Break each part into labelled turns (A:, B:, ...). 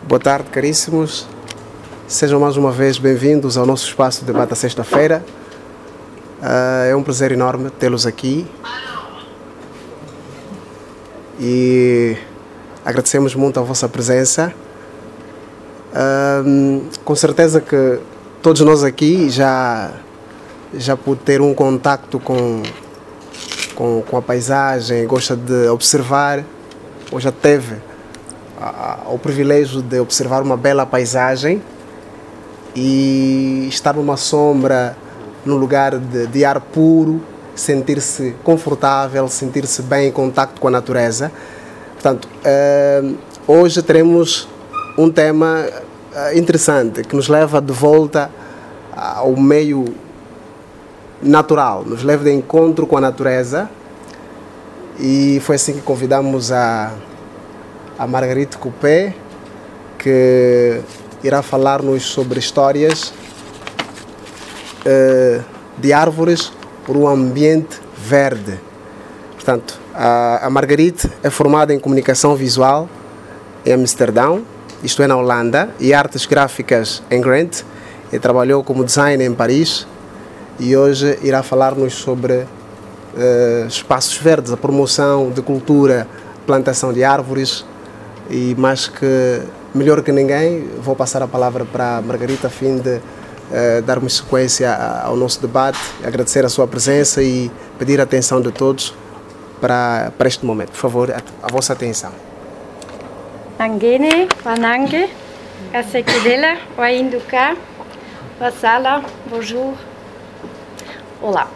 A: Boa tarde, caríssimos. Sejam mais uma vez bem-vindos ao nosso espaço de debate à sexta-feira. É um prazer enorme tê-los aqui. E agradecemos muito a vossa presença. Com certeza que todos nós aqui já por ter um contacto com a paisagem, gosta de observar, ou já teve o privilégio de observar uma bela paisagem e estar numa sombra, num lugar de ar puro, sentir-se confortável, sentir-se bem em contacto com a natureza. Portanto, hoje teremos um tema interessante que nos leva de volta ao meio natural, nos leva de encontro com a natureza, e foi assim que convidamos a Marguerite Coupé, que irá falar-nos sobre histórias de árvores por um ambiente verde. Portanto, a Marguerite é formada em comunicação visual em Amsterdão, isto é, na Holanda, e artes gráficas em Ghent, e trabalhou como designer em Paris, e hoje irá falar-nos sobre espaços verdes, a promoção de cultura, plantação de árvores. E mais que melhor que ninguém, vou passar a palavra para a Margarita a fim de darmos sequência ao nosso debate, agradecer a sua presença e pedir a atenção de todos para este momento. Por favor, a vossa atenção.
B: Angene, Wanange, Asekidela, Wainduka, Wasala, bonjour. Olá.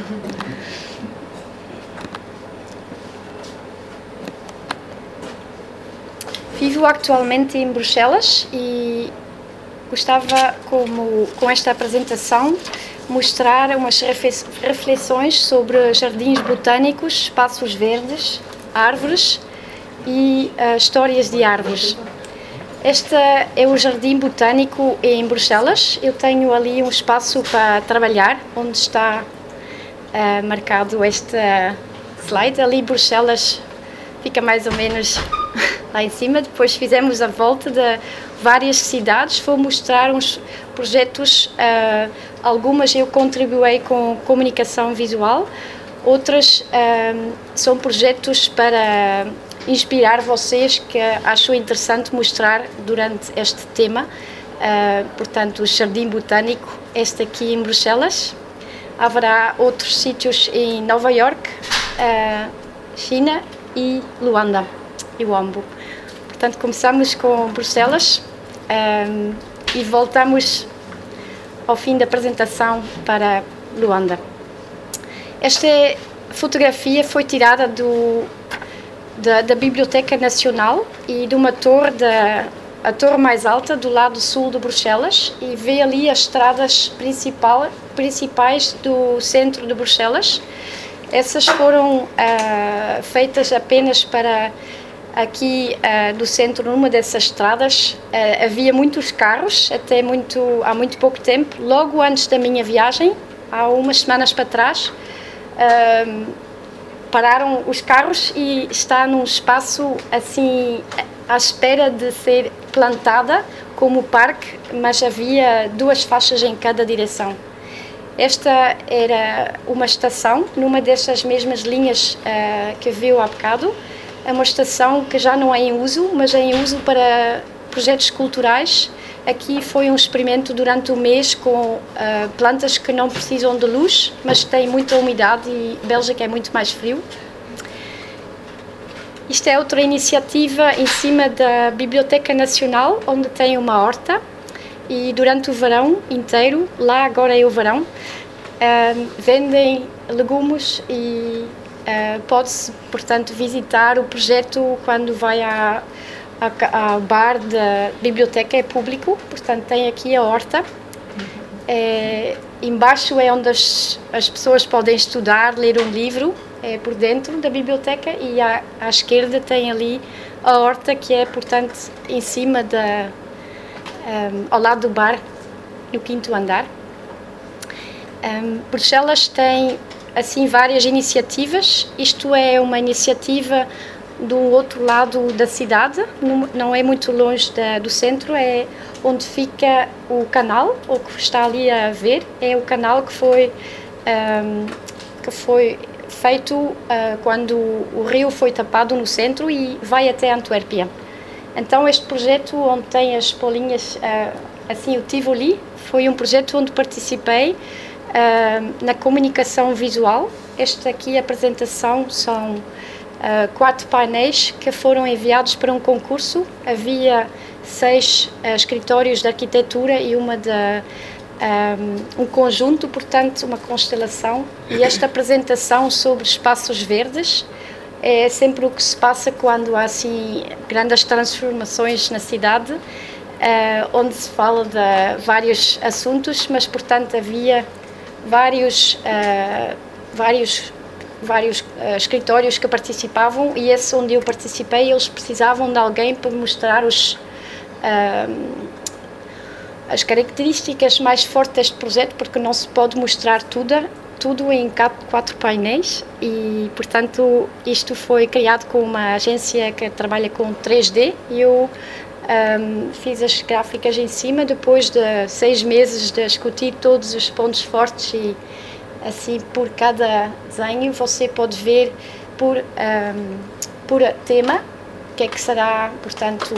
B: Vivo atualmente em Bruxelas e gostava, com esta apresentação, mostrar umas reflexões sobre jardins botânicos, espaços verdes, árvores e histórias de árvores. Este é o Jardim Botânico em Bruxelas. Eu tenho ali um espaço para trabalhar, onde está marcado este slide. Ali Bruxelas fica mais ou menos lá em cima. Depois fizemos a volta de várias cidades. Vou mostrar uns projetos, algumas eu contribuí com comunicação visual, outras são projetos para inspirar vocês, que acho interessante mostrar durante este tema. Portanto, o Jardim Botânico, este aqui em Bruxelas. Haverá outros sítios em Nova York, China e Luanda e Uambo. Portanto, começamos com Bruxelas e voltamos ao fim da apresentação para Luanda. Esta fotografia foi tirada da Biblioteca Nacional e de uma torre, a torre mais alta do lado sul de Bruxelas, e vê ali as estradas principais do centro de Bruxelas. Essas foram feitas apenas para aqui do centro. Numa dessas estradas havia muitos carros, há muito pouco tempo, logo antes da minha viagem, há umas semanas para trás, pararam os carros e está num espaço assim à espera de ser plantada como parque, mas havia 2 faixas em cada direção. Esta era uma estação, numa dessas mesmas linhas que viu há bocado. É uma estação que já não é em uso, mas é em uso para projetos culturais. Aqui foi um experimento durante o mês com plantas que não precisam de luz, mas têm muita umidade, e Bélgica é muito mais frio. Isto é outra iniciativa em cima da Biblioteca Nacional, onde tem uma horta, e durante o verão inteiro, lá agora é o verão, vendem legumes e pode-se, portanto, visitar o projeto quando vai ao bar da biblioteca, é público, portanto tem aqui a horta. Embaixo é onde as pessoas podem estudar, ler um livro, é por dentro da biblioteca, e à esquerda tem ali a horta, que é, portanto, em cima ao lado do bar, no 5º andar. Bruxelas tem assim várias iniciativas. Isto é uma iniciativa do outro lado da cidade, não é muito longe do centro, é onde fica o canal, o que está ali a ver, é o canal que foi feito quando o rio foi tapado no centro e vai até Antuérpia. Então este projeto onde tem as bolinhas, assim o Tivoli, foi um projeto onde participei na comunicação visual. Esta aqui, a apresentação, são 4 painéis que foram enviados para um concurso. Havia 6 escritórios de arquitetura e um conjunto, portanto, uma constelação. E esta apresentação sobre espaços verdes é sempre o que se passa quando há assim grandes transformações na cidade, onde se fala de vários assuntos, mas, portanto, havia vários escritórios que participavam, e esse onde eu participei, eles precisavam de alguém para mostrar as características mais fortes deste projeto, porque não se pode mostrar tudo em 4 painéis, e, portanto, isto foi criado com uma agência que trabalha com 3D, e eu fiz as gráficas em cima, depois de 6 meses de discutir todos os pontos fortes, e assim por cada desenho você pode ver por tema o que é que será, portanto,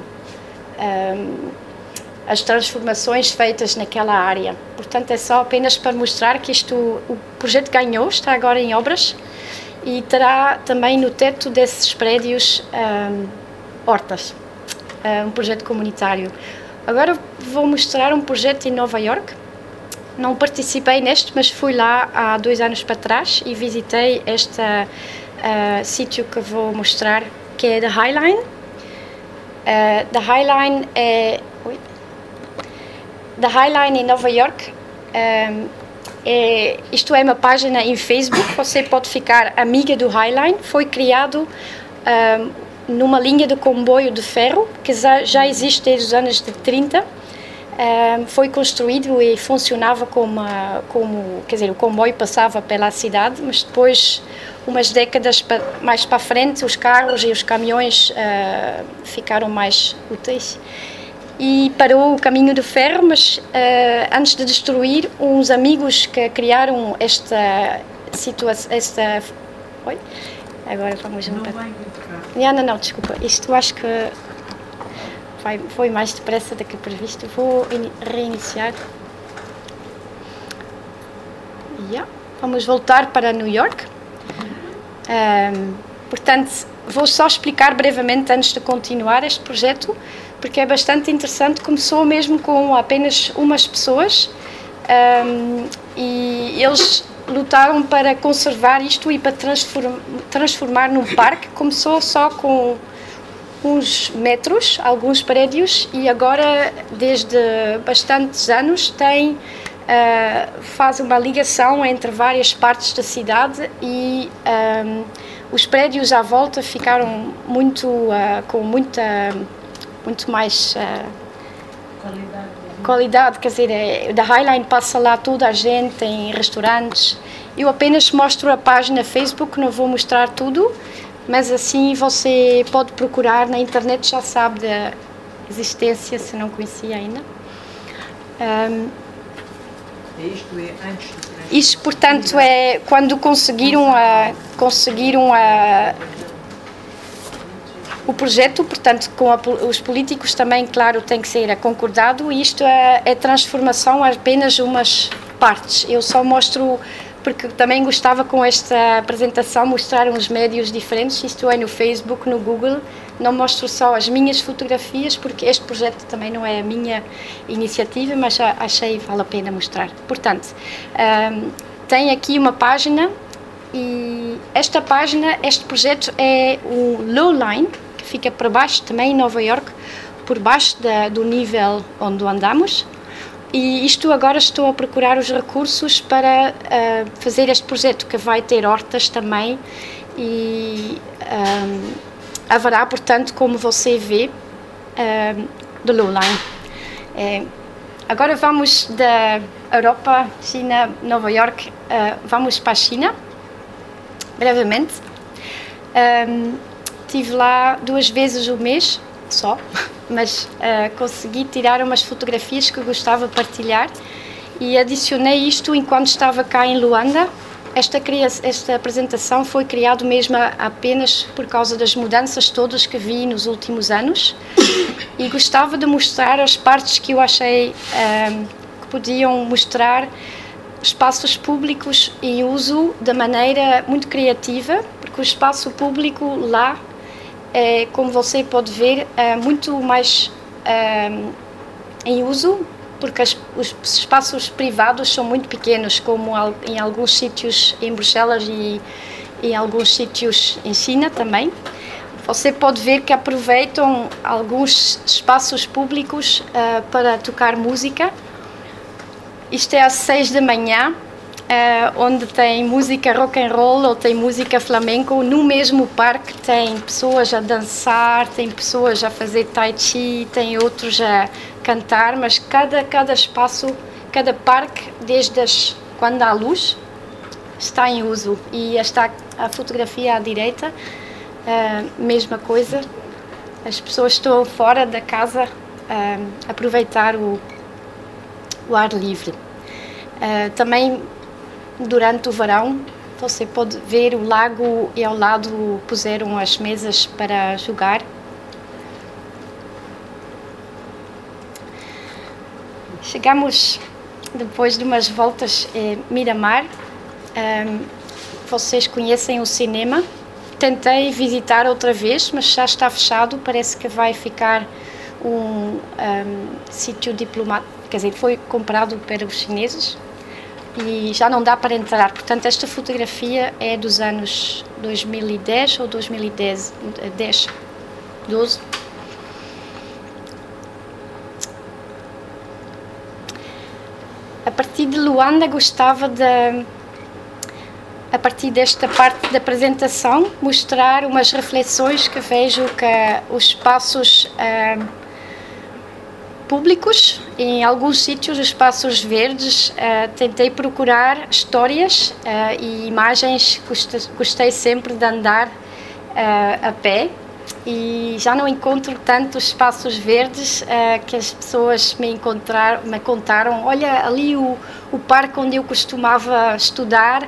B: as transformações feitas naquela área. Portanto, é só apenas para mostrar que o projeto ganhou, está agora em obras, e terá também no teto desses prédios hortas, um projeto comunitário. Agora vou mostrar um projeto em Nova York. Não participei neste, mas fui lá há 2 anos para trás e visitei este sítio que vou mostrar, que é The High Line. The High Line The High Line em Nova York, isto é uma página em Facebook, você pode ficar amiga do High Line. Foi criado numa linha de comboio de ferro que já existe desde os anos de 30. Foi construído e funcionava quer dizer, o comboio passava pela cidade, mas depois, umas décadas mais para a frente, os carros e os caminhões ficaram mais úteis e parou o caminho de ferro, mas antes de destruir, uns amigos que criaram esta situação, Oi? Agora vamos... Não, desculpa, isto acho que foi mais depressa do que previsto. Vou reiniciar. Vamos voltar para New York. Portanto, vou só explicar brevemente antes de continuar este projeto, porque é bastante interessante. Começou mesmo com apenas umas pessoas e eles lutaram para conservar isto e para transformar num parque. Começou só com uns metros, alguns prédios, e agora, desde bastantes anos, faz uma ligação entre várias partes da cidade, e os prédios à volta ficaram com muito mais qualidade, quer dizer, da Highline passa lá toda a gente, tem restaurantes. Eu apenas mostro a página Facebook, não vou mostrar tudo, mas assim você pode procurar na internet, já sabe da existência, se não conhecia ainda.
C: Isto é antes de...
B: Isto, portanto, é quando conseguiram o projeto, portanto, com os políticos também, claro, tem que ser concordado, e isto é transformação apenas umas partes. Eu só mostro, porque também gostava com esta apresentação mostrar uns médios diferentes, isto é no Facebook, no Google. Não mostro só as minhas fotografias, porque este projeto também não é a minha iniciativa, mas achei vale a pena mostrar. Portanto, tem aqui uma página, e este projeto é o Low Line, que fica por baixo também em Nova York, por baixo do nível onde andamos. E isto agora estou a procurar os recursos para fazer este projeto, que vai ter hortas também, e haverá, portanto, como você vê, do Low Line. Agora vamos da Europa, China, Nova York, vamos para a China, brevemente. estive lá 2 vezes o mês, só, mas consegui tirar umas fotografias que gostava de partilhar e adicionei isto enquanto estava cá em Luanda. Esta apresentação foi criada mesmo apenas por causa das mudanças todas que vi nos últimos anos e gostava de mostrar as partes que eu achei que podiam mostrar espaços públicos em uso de maneira muito criativa, porque o espaço público lá, como você pode ver, é muito mais em uso, porque os espaços privados são muito pequenos, como em alguns sítios em Bruxelas e em alguns sítios em China também. Você pode ver que aproveitam alguns espaços públicos para tocar música. Isto é às 6 da manhã, onde tem música rock and roll ou tem música flamenco. No mesmo parque tem pessoas a dançar, tem pessoas a fazer tai chi, tem outros a cantar, mas cada espaço, cada parque, quando há luz, está em uso. E está a fotografia à direita, mesma coisa. As pessoas estão fora da casa a aproveitar o ar livre. Também durante o verão você pode ver o lago e ao lado puseram as mesas para jogar. Chegamos depois de umas voltas em Miramar. Vocês conhecem o cinema. Tentei visitar outra vez, mas já está fechado. Parece que vai ficar um sítio diplomático, quer dizer, foi comprado pelos chineses e já não dá para entrar. Portanto, esta fotografia é dos anos 2010 ou 2010, 12. A partir de Luanda gostava de, a partir desta parte da apresentação, mostrar umas reflexões que vejo que os espaços públicos, em alguns sítios, os espaços verdes, tentei procurar histórias e imagens. Gostei sempre de andar a pé e já não encontro tantos espaços verdes que as pessoas me contaram. Olha, ali o parque onde eu costumava estudar,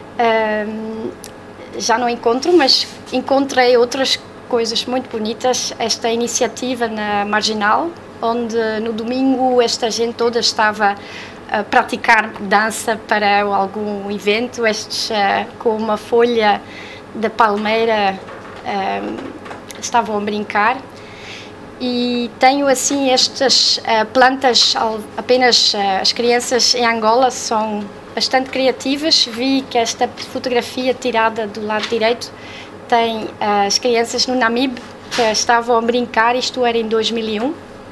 B: já não encontro, mas encontrei outras coisas muito bonitas. Esta iniciativa na Marginal, onde no domingo esta gente toda estava a praticar dança para algum evento, estes com uma folha de palmeira estavam a brincar. E tenho assim estas plantas, apenas as crianças em Angola são bastante criativas. Vi que esta fotografia tirada do lado direito tem as crianças no Namibe que estavam a brincar, isto era em 2001,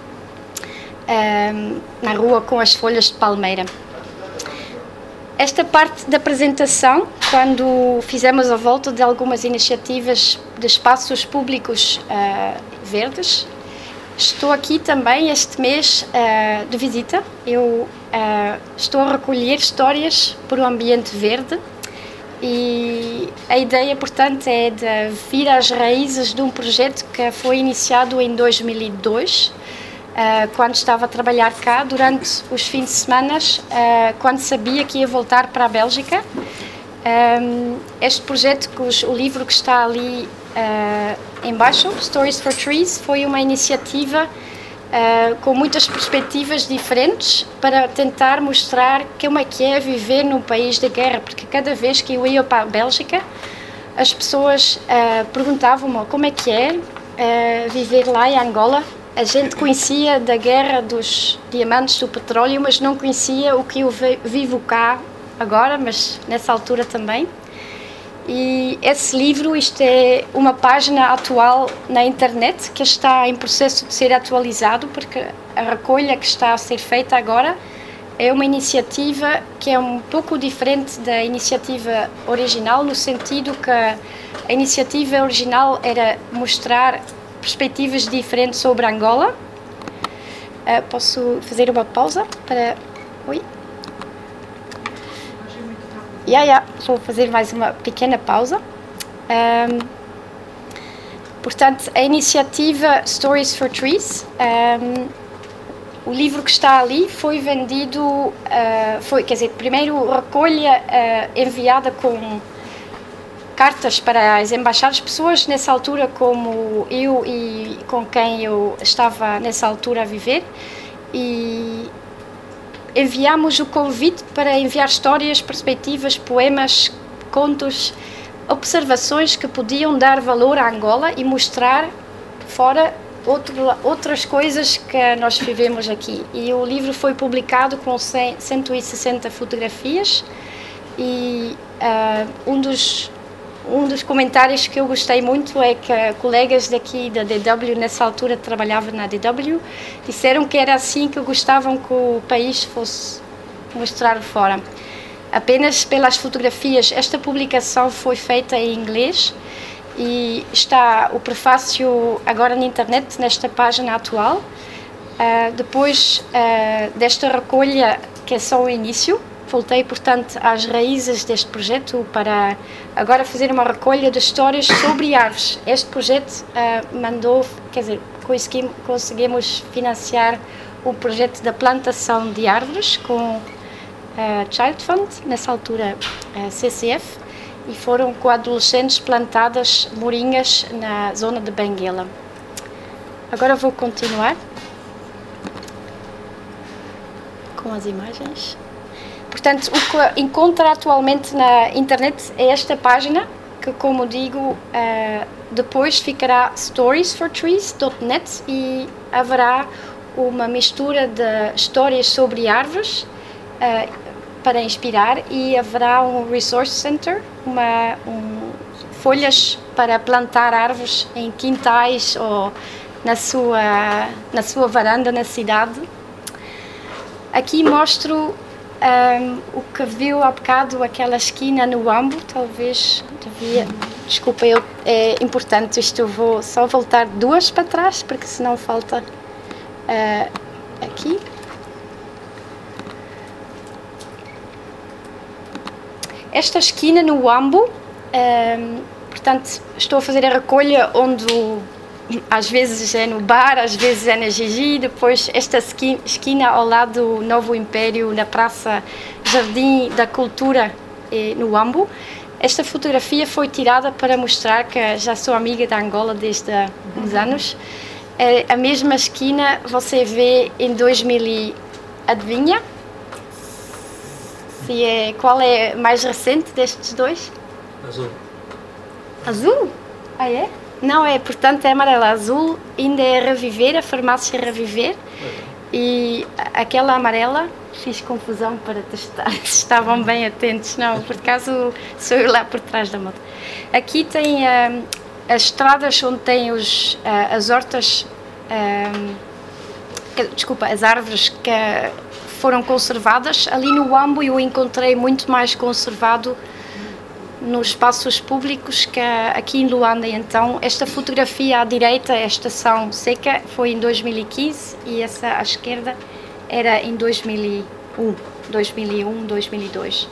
B: na rua com as folhas de palmeira. Esta parte da apresentação, quando fizemos a volta de algumas iniciativas de espaços públicos verdes, estou aqui também este mês de visita. Eu estou a recolher histórias por um ambiente verde e a ideia, portanto, é de vir às raízes de um projeto que foi iniciado em 2002, quando estava a trabalhar cá durante os fins de semana, quando sabia que ia voltar para a Bélgica. Este projeto, o livro que está ali embaixo, Stories for Trees, foi uma iniciativa com muitas perspectivas diferentes para tentar mostrar como é que é viver num país de guerra, porque cada vez que eu ia para a Bélgica, as pessoas perguntavam-me como é que é viver lá em Angola. A gente conhecia da guerra dos diamantes, do petróleo, mas não conhecia o que eu vivo cá agora, mas nessa altura também. E esse livro, isto é uma página atual na internet que está em processo de ser atualizado, porque a recolha que está a ser feita agora é uma iniciativa que é um pouco diferente da iniciativa original, no sentido que a iniciativa original era mostrar perspectivas diferentes sobre Angola. Posso fazer uma pausa para... Oi? Vou fazer mais uma pequena pausa. Portanto, a iniciativa Stories for Trees, o livro que está ali foi vendido, primeiro recolha enviada com cartas para as embaixadas, pessoas nessa altura como eu e com quem eu estava nessa altura a viver, e enviamos o convite para enviar histórias, perspectivas, poemas, contos, observações que podiam dar valor à Angola e mostrar fora outras coisas que nós vivemos aqui. E o livro foi publicado com 160 fotografias e um dos comentários que eu gostei muito é que colegas daqui da DW, nessa altura trabalhavam na DW, disseram que era assim que gostavam que o país fosse mostrar fora. Apenas pelas fotografias. Esta publicação foi feita em inglês e está o prefácio agora na internet, nesta página atual. Depois desta recolha, que é só o início, voltei, portanto, às raízes deste projeto para agora fazer uma recolha de histórias sobre árvores. Este projeto conseguimos financiar o projeto da plantação de árvores com Child Fund, nessa altura CCF, e foram com adolescentes plantadas morinhas na zona de Benguela. Agora vou continuar com as imagens. Portanto, o que encontra atualmente na internet é esta página, que, como digo, depois ficará storiesfortrees.net e haverá uma mistura de histórias sobre árvores para inspirar, e haverá um resource center, folhas para plantar árvores em quintais ou na sua varanda na cidade. Aqui mostro o que viu há bocado, aquela esquina no Uambo. Talvez devia... Desculpa, é importante isto. Vou só voltar 2 para trás, porque senão falta aqui. Esta esquina no Uambo, portanto, estou a fazer a recolha onde às vezes é no bar, às vezes é na Gigi, depois esta esquina ao lado do Novo Império, na Praça Jardim da Cultura, no Uambo. Esta fotografia foi tirada para mostrar que já sou amiga da Angola desde há uns anos. A mesma esquina você vê em 2000, adivinha? Qual é mais recente destes dois?
D: Azul.
B: Azul? Ah, é? Não, portanto, é amarela. Azul ainda é Reviver, a farmácia Reviver. E aquela amarela, fiz confusão para testar se estavam bem atentos. Não, por acaso sou eu lá por trás da moto. Aqui tem as estradas onde tem as hortas, as árvores que foram conservadas. Ali no Uambo eu encontrei muito mais conservado nos espaços públicos que aqui em Luanda. Então, esta fotografia à direita, a estação seca, foi em 2015 e essa à esquerda era em 2001, 2002.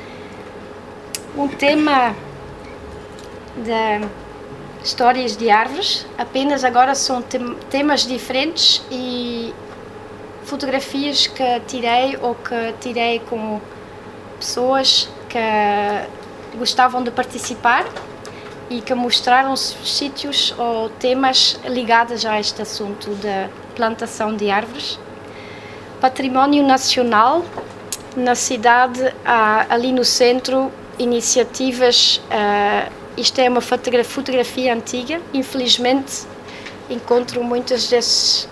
B: Um tema de histórias de árvores, apenas agora são temas diferentes e fotografias que tirei com pessoas que gostavam de participar e que mostraram sítios ou temas ligados a este assunto da plantação de árvores. Património nacional, na cidade, ali no centro, iniciativas. Isto é uma fotografia antiga, infelizmente encontro muitas desses.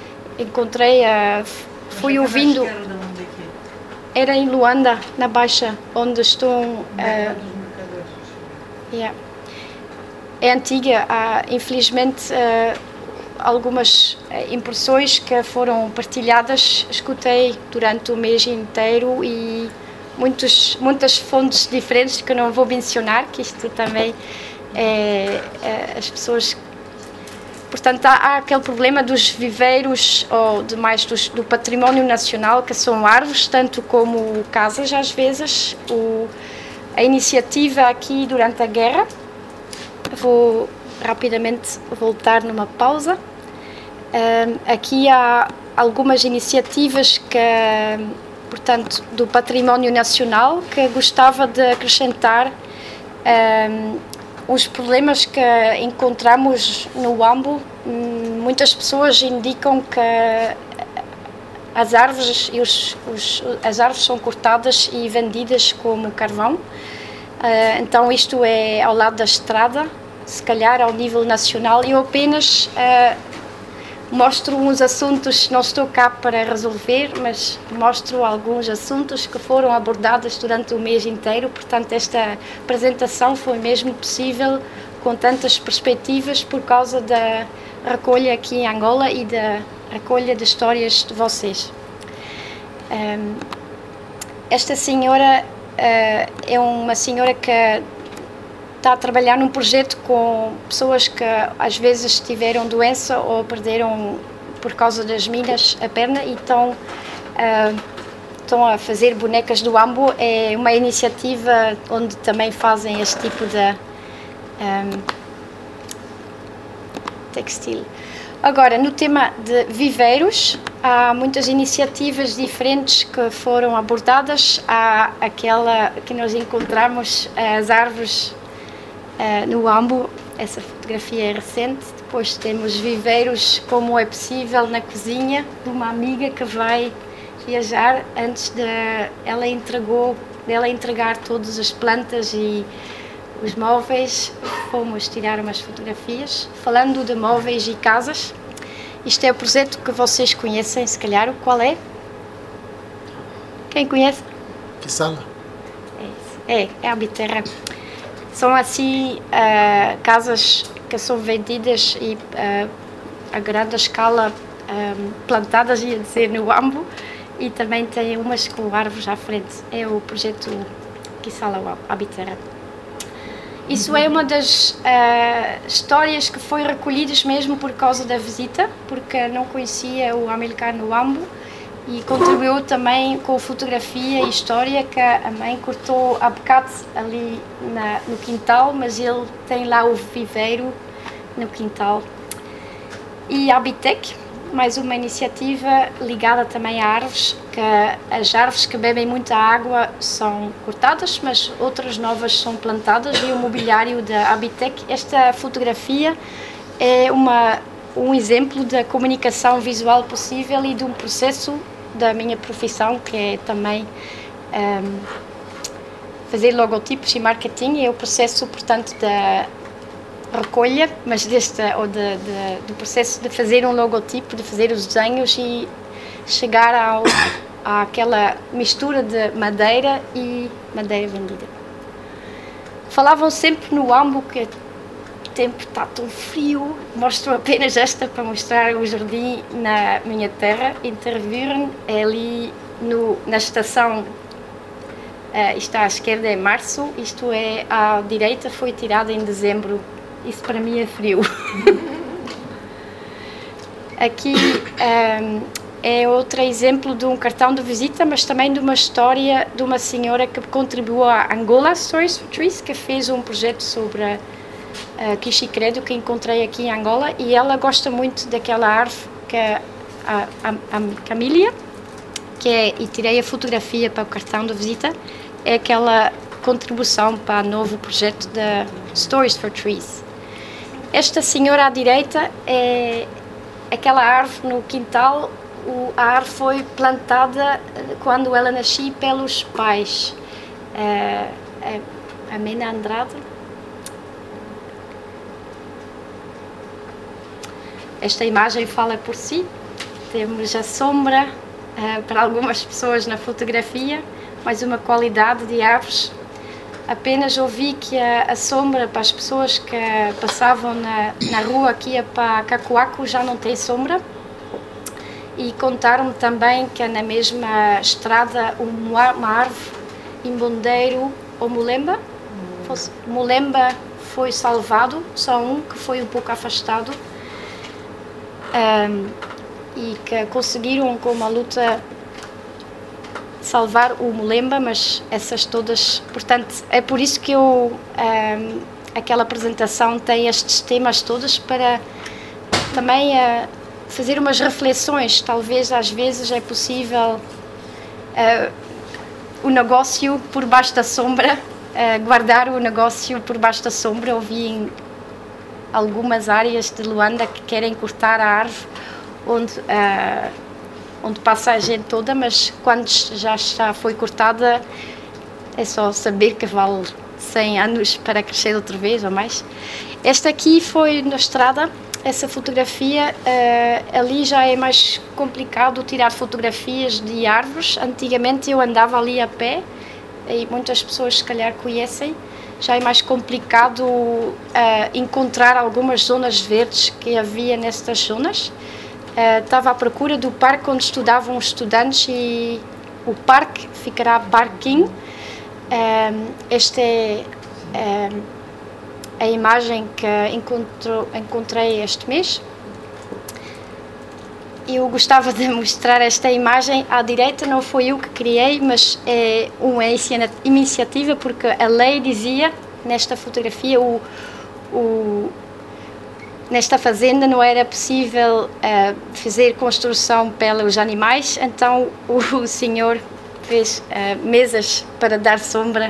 B: Fui ouvindo. Era em Luanda, na Baixa, onde estão. É antiga, infelizmente algumas impressões que foram partilhadas, escutei durante o mês inteiro e muitas fontes diferentes que não vou mencionar, que isto também as pessoas. Portanto, há aquele problema dos viveiros ou demais do património nacional, que são árvores, tanto como casas às vezes. A iniciativa aqui durante a guerra, vou rapidamente voltar numa pausa. Aqui há algumas iniciativas portanto, do património nacional que gostava de acrescentar os problemas que encontramos no Huambo. Muitas pessoas indicam que as árvores as árvores são cortadas e vendidas como carvão. Então isto é ao lado da estrada, se calhar ao nível nacional. Eu apenas mostro uns assuntos, não estou cá para resolver, mas mostro alguns assuntos que foram abordados durante o mês inteiro. Portanto, esta apresentação foi mesmo possível com tantas perspectivas por causa da recolha aqui em Angola e da recolha de histórias de vocês. Esta senhora é uma senhora que está a trabalhar num projeto com pessoas que às vezes tiveram doença ou perderam por causa das minas a perna e estão a fazer bonecas do Huambo. É uma iniciativa onde também fazem este tipo de textil. Agora, no tema de viveiros, há muitas iniciativas diferentes que foram abordadas. Há aquela que nós encontramos, as árvores no Huambo, essa fotografia é recente. Depois temos viveiros como é possível na cozinha, de uma amiga que vai viajar antes de ela entregar todas as plantas e os móveis. Fomos tirar umas fotografias. Falando de móveis e casas, isto é o projeto que vocês conhecem, se calhar. Qual é? Quem conhece?
A: Kissala.
B: É a Habiterra. São assim casas que são vendidas e a grande escala, plantadas, ia dizer, no Huambo, e também tem umas com árvores à frente. É o projeto Kissala Habiterra. Isso é uma das histórias que foi recolhidas mesmo por causa da visita, porque não conhecia o Amilcar no Huambo, e contribuiu também com fotografia e história, que a mãe cortou abacate ali no quintal, mas ele tem lá o viveiro no quintal. E a Habitec, mais uma iniciativa ligada também a árvores, que as árvores que bebem muita água são cortadas, mas outras novas são plantadas, e o mobiliário da Habitec. Esta fotografia é um exemplo da comunicação visual possível e de um processo da minha profissão, que é também fazer logotipos e marketing. É o processo, portanto, da recolha, mas do processo de fazer um logotipo, de fazer os desenhos e chegar àquela mistura de madeira e madeira vendida. Falavam sempre no Huambo que o tempo está tão frio. Mostro apenas esta para mostrar o jardim na minha terra, Intervuren, é ali na estação. Isto à esquerda é março, isto é à direita, foi tirado em dezembro. Isso para mim é frio. Aqui é outro exemplo de um cartão de visita, mas também de uma história de uma senhora que contribuiu à Angola Stories for Trees, que fez um projeto sobre a Quixicredo, que encontrei aqui em Angola, e ela gosta muito daquela árvore que é a Camellia, e tirei a fotografia para o cartão de visita. É aquela contribuição para o novo projeto da Stories for Trees. Esta senhora à direita é aquela árvore no quintal. A árvore foi plantada quando ela nasceu pelos pais. A Mena Andrade. Esta imagem fala por si. Temos a sombra para algumas pessoas na fotografia, mais uma qualidade de árvores. Apenas ouvi que a sombra para as pessoas que passavam na rua aqui para Cacoaco já não tem sombra. E contaram-me também que na mesma estrada uma árvore em Bondeiro ou Mulemba. Mulemba foi salvado, só um que foi um pouco afastado. E que conseguiram com uma luta salvar o Mulemba, mas essas todas, portanto, é por isso que eu aquela apresentação tem estes temas todos para também fazer umas reflexões. Talvez às vezes é possível o negócio por baixo da sombra, guardar o negócio por baixo da sombra. Eu vi em algumas áreas de Luanda que querem cortar a árvore onde passa a gente toda, mas quando já foi cortada é só saber que vale 100 anos para crescer outra vez ou mais. Esta aqui foi na estrada, essa fotografia, ali já é mais complicado tirar fotografias de árvores. Antigamente eu andava ali a pé, e muitas pessoas se calhar conhecem, já é mais complicado encontrar algumas zonas verdes que havia nestas zonas. Estava à procura do parque onde estudavam os estudantes e o parque ficará parking. Esta é a imagem que encontrei este mês. Eu gostava de mostrar esta imagem. À direita não foi eu que criei, mas é uma iniciativa, porque a lei dizia nesta fotografia nesta fazenda não era possível fazer construção pelos animais, então o senhor fez mesas para dar sombra.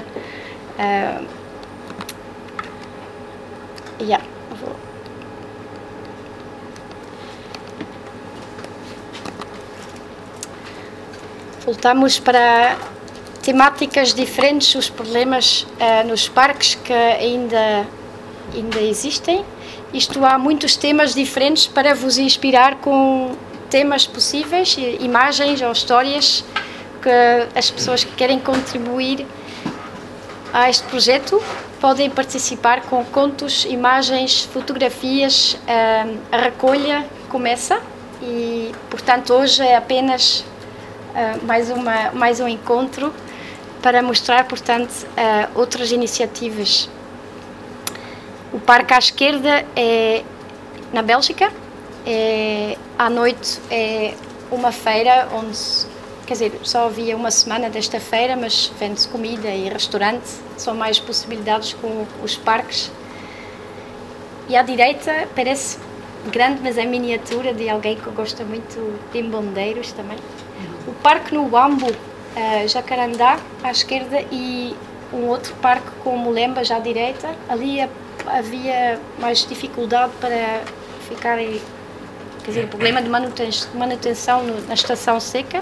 B: Voltamos para temáticas diferentes, os problemas nos parques que ainda existem. Isto, há muitos temas diferentes para vos inspirar com temas possíveis, imagens ou histórias que as pessoas que querem contribuir a este projeto podem participar com contos, imagens, fotografias. A recolha começa e, portanto, hoje é apenas mais um encontro para mostrar, portanto, outras iniciativas. O parque à esquerda é na Bélgica. À noite é uma feira onde, quer dizer, só havia uma semana desta feira, mas vende-se comida e restaurante. São mais possibilidades com os parques. E à direita parece grande, mas é miniatura, de alguém que gosta muito de embondeiros também. O parque no Wambo, Jacarandá, à esquerda, e um outro parque com Molemba, à direita. Ali havia mais dificuldade para ficar, quer dizer, problema de manutenção na estação seca.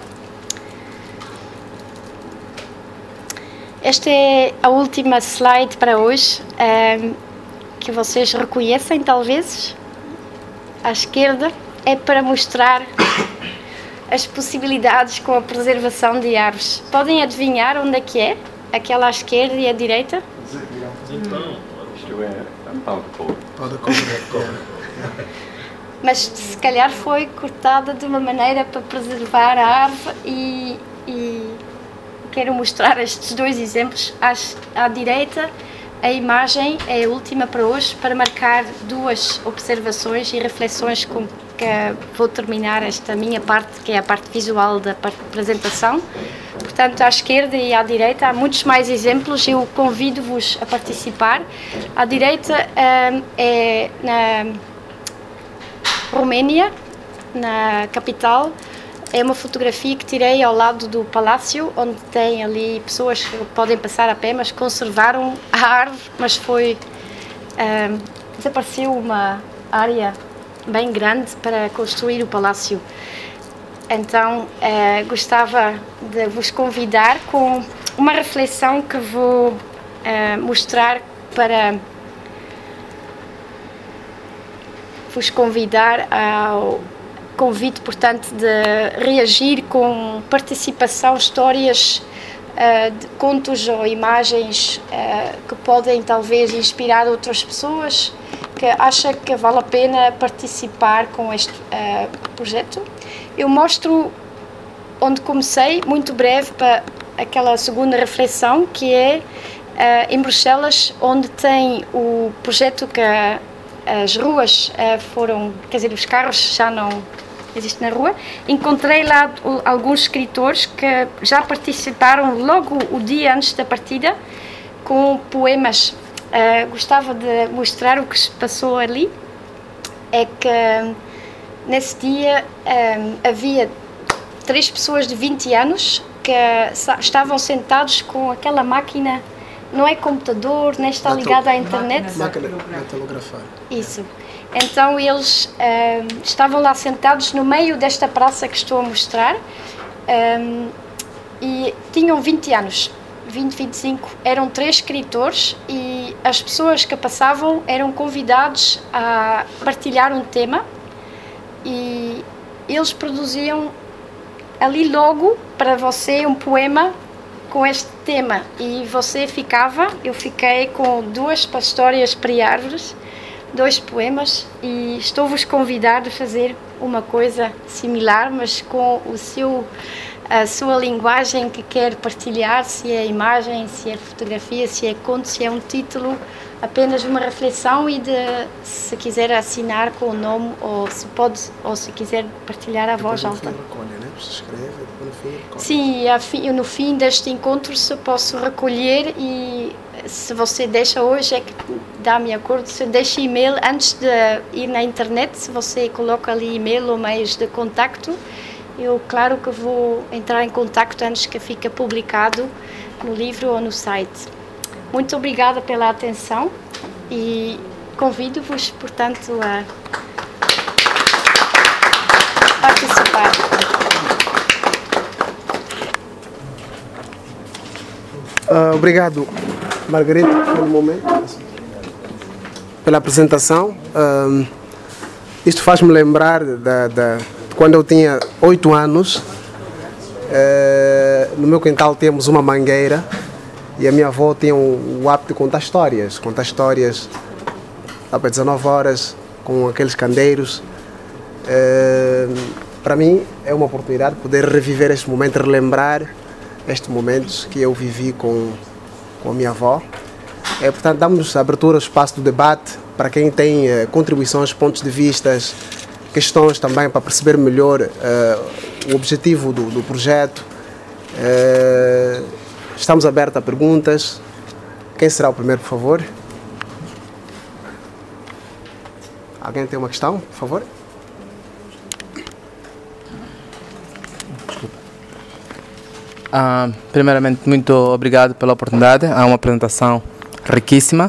B: Esta é a última slide para hoje, que vocês reconhecem, talvez. À esquerda é para mostrar as possibilidades com a preservação de árvores. Podem adivinhar onde é que é? Aquela à esquerda e à direita?
D: Isto é a pau de cobre.
B: Mas se calhar foi cortada de uma maneira para preservar a árvore e quero mostrar estes dois exemplos. À direita, a imagem é a última para hoje, para marcar duas observações e reflexões com que vou terminar esta minha parte, que é a parte visual da apresentação. Portanto, à esquerda e à direita há muitos mais exemplos, eu convido-vos a participar. À direita é na Roménia, na capital. É uma fotografia que tirei ao lado do palácio, onde tem ali pessoas que podem passar a pé, mas conservaram a árvore, mas desapareceu uma área bem grande para construir o palácio. Então, gostava de vos convidar com uma reflexão que vou mostrar, para vos convidar ao convite, portanto, de reagir com participação, histórias, de contos ou imagens que podem talvez inspirar outras pessoas que acham que vale a pena participar com este projeto. Eu mostro onde comecei, muito breve, para aquela segunda reflexão, que é em Bruxelas, onde tem o projeto que as ruas foram, quer dizer, os carros já não existem na rua. Encontrei lá alguns escritores que já participaram logo o dia antes da partida com poemas gostava de mostrar o que se passou ali. É que nesse dia havia 3 pessoas de 20 anos que estavam sentados com aquela máquina, não é computador, nem está ligado à internet.
A: Máquina datilografar.
B: Isso. Então eles estavam lá sentados no meio desta praça que estou a mostrar e tinham 20 anos, 25. Eram 3 escritores e as pessoas que passavam eram convidados a partilhar um tema e eles produziam ali logo para você um poema com este tema e eu fiquei com 2 pastórias pre-árvores, 2 poemas e estou-vos convidado a fazer uma coisa similar, mas com a sua linguagem que quer partilhar, se é imagem, se é fotografia, se é conto, se é um título, apenas uma reflexão e se quiser assinar com o nome ou se quiser partilhar a voz alta.
A: Se escreve, no fim recolhe.
B: Sim, no fim deste encontro se posso recolher e se você deixa hoje é que dá-me acordo, se deixa e-mail antes de ir na internet, se você coloca ali e-mail ou meios de contacto, eu claro que vou entrar em contacto antes que fique publicado no livro ou no site. Muito obrigada pela atenção e convido-vos, portanto, a participar.
A: Obrigado, Margarida, pelo momento, pela apresentação. Isto faz-me lembrar de quando eu tinha 8 anos. No meu quintal temos uma mangueira e a minha avó tinha o hábito de contar histórias às 19 horas com aqueles candeiros. Para mim é uma oportunidade de poder reviver este momento, relembrar estes momentos que eu vivi com a minha avó. Portanto, damos abertura ao espaço do debate para quem tem contribuições, pontos de vista, questões também para perceber melhor o objetivo do projeto. Estamos abertos a perguntas. Quem será o primeiro, por favor? Alguém tem uma questão, por favor?
E: Primeiramente, muito obrigado pela oportunidade. É uma apresentação riquíssima.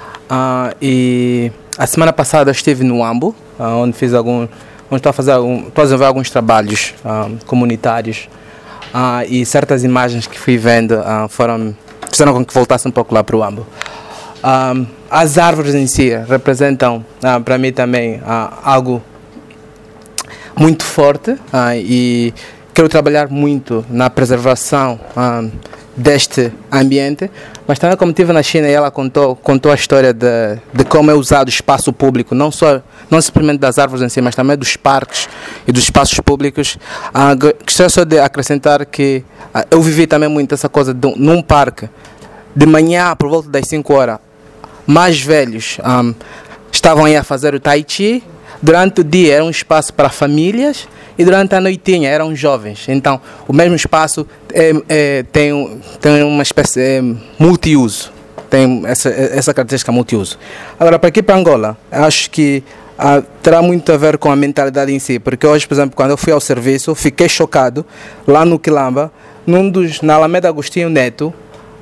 E: E a semana passada eu estive no Uambo, onde estou a desenvolver alguns trabalhos comunitários. E certas imagens que fui vendo fizeram com que voltasse um pouco lá para o Uambo. As árvores em si representam, para mim também, algo muito forte e quero trabalhar muito na preservação deste ambiente, mas também como estive na China e ela contou a história de como é usado o espaço público, não simplesmente das árvores em si, mas também dos parques e dos espaços públicos. Gostaria só de acrescentar que eu vivi também muito essa coisa num parque, de manhã por volta das 5 horas, mais velhos estavam aí a fazer o Tai Chi. Durante o dia era um espaço para famílias e durante a noitinha eram jovens. Então, o mesmo espaço tem uma espécie multiuso, tem essa característica multiuso. Agora, para aqui para Angola, acho que terá muito a ver com a mentalidade em si, porque hoje, por exemplo, quando eu fui ao serviço, fiquei chocado, lá no Quilamba, na Alameda Agostinho Neto,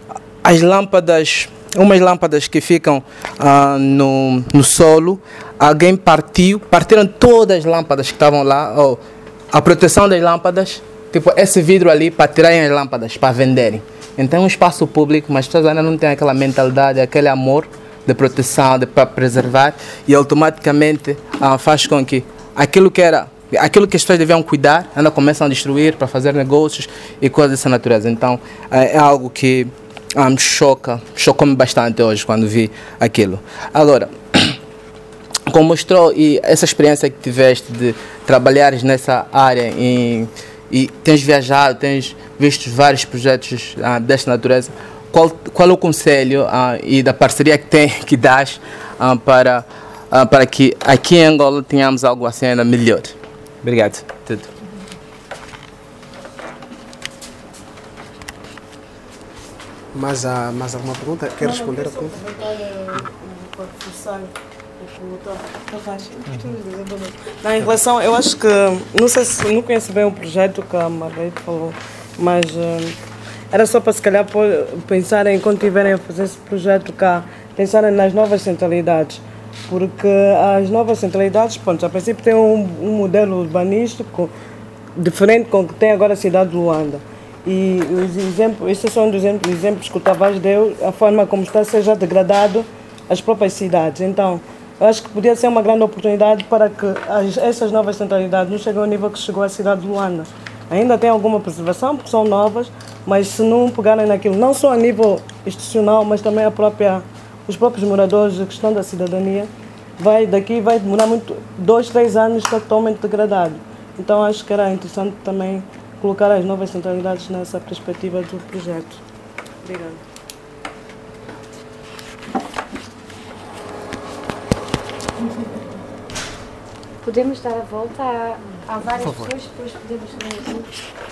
E: umas lâmpadas que ficam no solo, alguém partiram todas as lâmpadas que estavam lá, a proteção das lâmpadas, tipo esse vidro ali para tirarem as lâmpadas, para venderem. Então é um espaço público, mas as pessoas ainda não têm aquela mentalidade, aquele amor de proteção, para preservar, e automaticamente faz com que aquilo que as pessoas deviam cuidar, ainda começam a destruir para fazer negócios e coisas dessa natureza. Então é algo que chocou-me bastante hoje quando vi aquilo. Agora, como mostrou, e essa experiência que tiveste de trabalhares nessa área e tens viajado, tens visto vários projetos desta natureza, qual é o conselho e da parceria que dás para que aqui em Angola tenhamos algo assim ainda melhor? Obrigado. Tudo.
A: Mas alguma pergunta? Quer responder a pergunta?
F: Não, em relação, eu acho que, não sei se não conheço bem o projeto que a Margarida falou, mas era só para se calhar pensarem, quando estiverem a fazer esse projeto cá, pensarem nas novas centralidades, porque as novas centralidades, pronto, a princípio tem um modelo urbanístico diferente com o que tem agora a cidade de Luanda. E os exemplos, esses são os exemplos que o Tavares deu, a forma como está a ser já degradado as próprias cidades. Então, eu acho que podia ser uma grande oportunidade para que essas novas centralidades não cheguem ao nível que chegou a cidade de Luanda. Ainda tem alguma preservação, porque são novas, mas se não pegarem naquilo, não só a nível institucional, mas também os próprios moradores, a questão da cidadania, vai demorar muito, 2, 3 anos totalmente degradado. Então acho que era interessante também colocar as novas centralidades nessa perspectiva do projeto. Obrigada.
B: Podemos dar a volta a várias pessoas, depois podemos fazer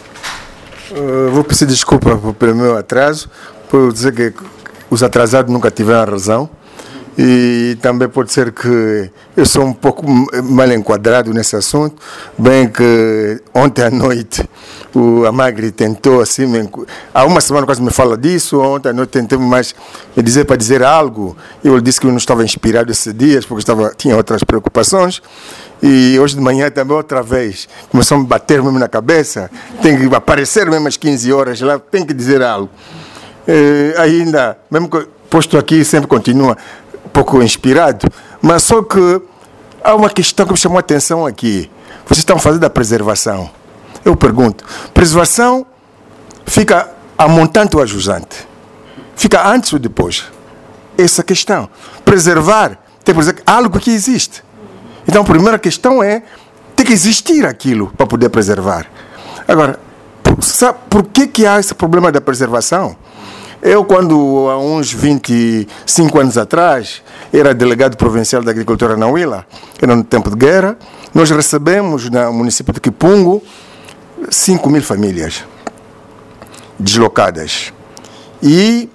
G: Vou pedir desculpa pelo meu atraso, por dizer que os atrasados nunca tiveram razão. E também pode ser que eu sou um pouco mal enquadrado nesse assunto, bem que ontem à noite a Magri tentou assim, há uma semana quase me fala disso, ontem à noite tentou mais me dizer para dizer algo, eu disse que eu não estava inspirado esses dias, porque tinha outras preocupações, e hoje de manhã também outra vez, começou a me bater mesmo na cabeça, tem que aparecer mesmo às 15 horas lá, tem que dizer algo. Ainda, mesmo que posto aqui, sempre continua um pouco inspirado, mas só que há uma questão que me chamou a atenção aqui. Vocês estão fazendo a preservação. Eu pergunto, preservação fica a montante ou a jusante? Fica antes ou depois? Essa questão. Preservar tem que dizer algo que existe. Então a primeira questão é, tem que existir aquilo para poder preservar. Agora, sabe por que há esse problema da preservação? Eu, quando há uns 25 anos atrás, era delegado provincial da agricultura na Huila, era no tempo de guerra, nós recebemos no município de Kipungo 5.000 famílias deslocadas. E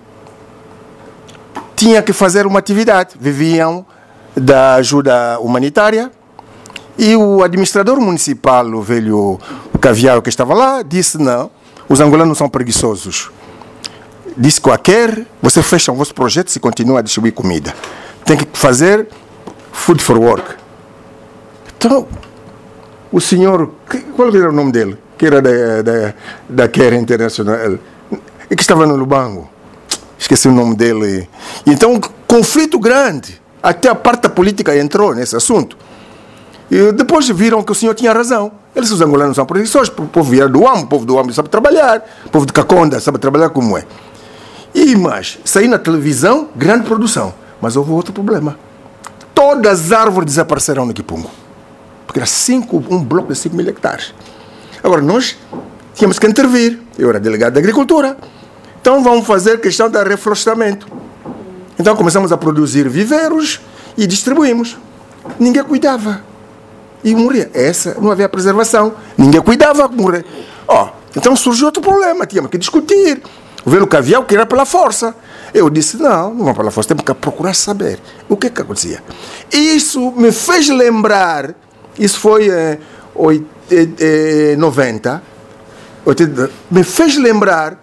G: tinha que fazer uma atividade, viviam da ajuda humanitária, e o administrador municipal, o velho Caviar que estava lá, disse: não, os angolanos são preguiçosos. Disse que você fecha o vosso projeto e continua a distribuir comida. Tem que fazer food for work. Então, o senhor, qual era o nome dele? Que era da Care Internacional, e que estava no Lubango. Esqueci o nome dele. Então, conflito grande. Até a parte da política entrou nesse assunto. E depois viram que o senhor tinha razão. Eles, os angolanos, são preguiçosos. O povo vier do Ambo, o povo do Ambo sabe trabalhar. O povo de Caconda sabe trabalhar como é. Mas saí na televisão, grande produção. Mas houve outro problema. Todas as árvores desapareceram no Kipungo. Porque era um bloco de 5.000 hectares. Agora, nós tínhamos que intervir. Eu era delegado de agricultura. Então, vamos fazer questão de reflorestamento. Então, começamos a produzir viveiros e distribuímos. Ninguém cuidava. E morria. Não havia preservação. Ninguém cuidava, morria. Então, surgiu outro problema. Tínhamos que discutir. O velho Caviar que era pela força. Eu disse, não vamos pela força, temos que procurar saber o que acontecia. Isso me fez lembrar, isso foi em 90, me fez lembrar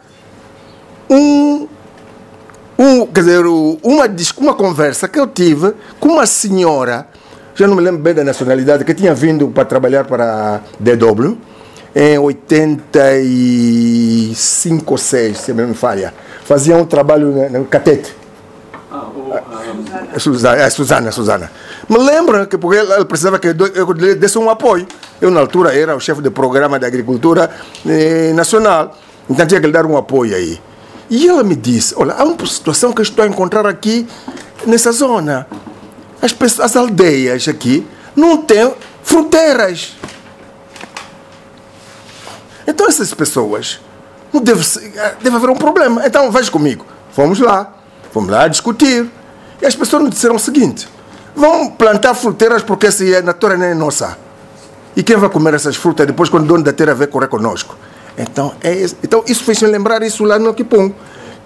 G: uma conversa que eu tive com uma senhora, já não me lembro bem da nacionalidade, que tinha vindo para trabalhar para a DW, em 85 ou 6, se não me falha. Fazia um trabalho no Catete. Suzana. Me lembro que porque ela precisava que eu lhe desse um apoio. Eu, na altura, era o chefe do programa de agricultura nacional. Então, tinha que lhe dar um apoio aí. E ela me disse, olha, há uma situação que eu estou a encontrar aqui nessa zona. As aldeias aqui não têm fronteiras. Então essas pessoas, não deve haver um problema. Então veja comigo, fomos lá discutir. E as pessoas nos disseram o seguinte: vão plantar fruteiras porque a terra não é nossa. E quem vai comer essas frutas depois quando o dono da terra vem correr conosco? Então isso fez-me lembrar isso lá no Kipungo.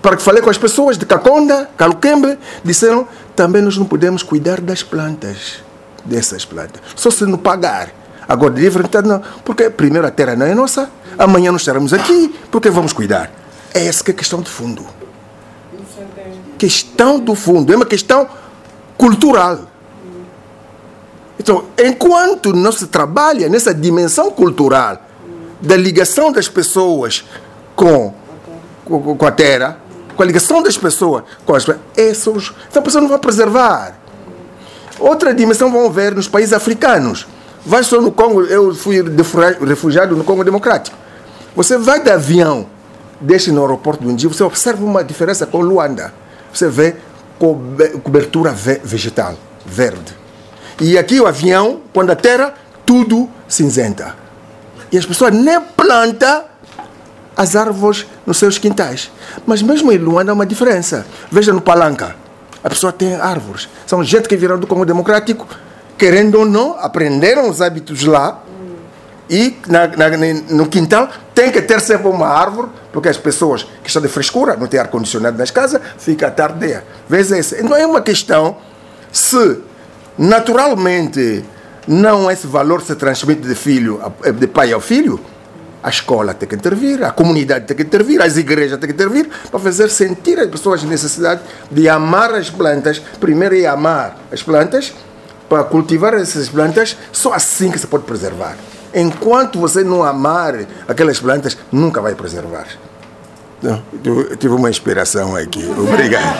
G: para que falei com as pessoas de Caconda, Caluquembe, disseram, também nós não podemos cuidar das plantas, dessas plantas, só se não pagar. Agora, de livre, não, porque primeiro a terra não é nossa, amanhã nós estaremos aqui, porque vamos cuidar. É essa que é a questão de fundo. Questão do fundo, é uma questão cultural. Então, enquanto não se trabalha nessa dimensão cultural da ligação das pessoas com a terra, com a ligação das pessoas com as pessoas, então a pessoa não vai preservar. Outra dimensão vão ver nos países africanos. Vai só no Congo, eu fui refugiado no Congo Democrático. Você vai de avião, deixa no aeroporto de um dia, você observa uma diferença com Luanda. Você vê cobertura vegetal, verde. E aqui o avião, quando a terra, tudo cinzenta. E as pessoas nem plantam as árvores nos seus quintais. Mas mesmo em Luanda há uma diferença. Veja no Palanca, a pessoa tem árvores. São gente que vieram do Congo Democrático, querendo ou não, aprenderam os hábitos lá. E no quintal tem que ter sempre uma árvore, porque as pessoas que estão de frescura, não têm ar-condicionado nas casas, fica a tarde. Veja isso. Não é uma questão se naturalmente não esse valor se transmite de pai ao filho. A escola tem que intervir, a comunidade tem que intervir, as igrejas têm que intervir para fazer sentir as pessoas a necessidade de amar as plantas. Primeiro é amar as plantas, para cultivar essas plantas, só assim que se pode preservar. Enquanto você não amar aquelas plantas, nunca vai preservar. Então, eu tive uma inspiração aqui. Obrigado.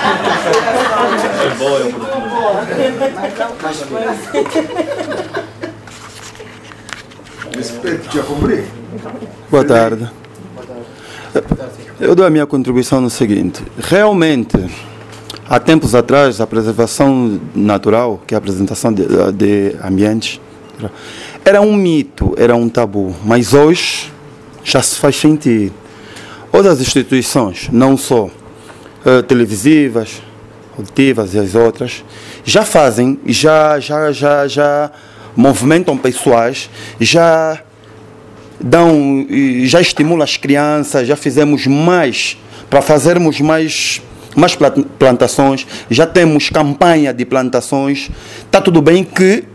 H: Boa tarde. Eu dou a minha contribuição no seguinte. Realmente, há tempos atrás, a preservação natural, que é a apresentação de ambientes, era um mito, era um tabu. Mas hoje já se faz sentir. Outras instituições, não só televisivas, auditivas e as outras, já fazem, já movimentam pessoas, já estimulam as crianças, já fizemos mais, para fazermos mais plantações, já temos campanha de plantações. Está tudo bem que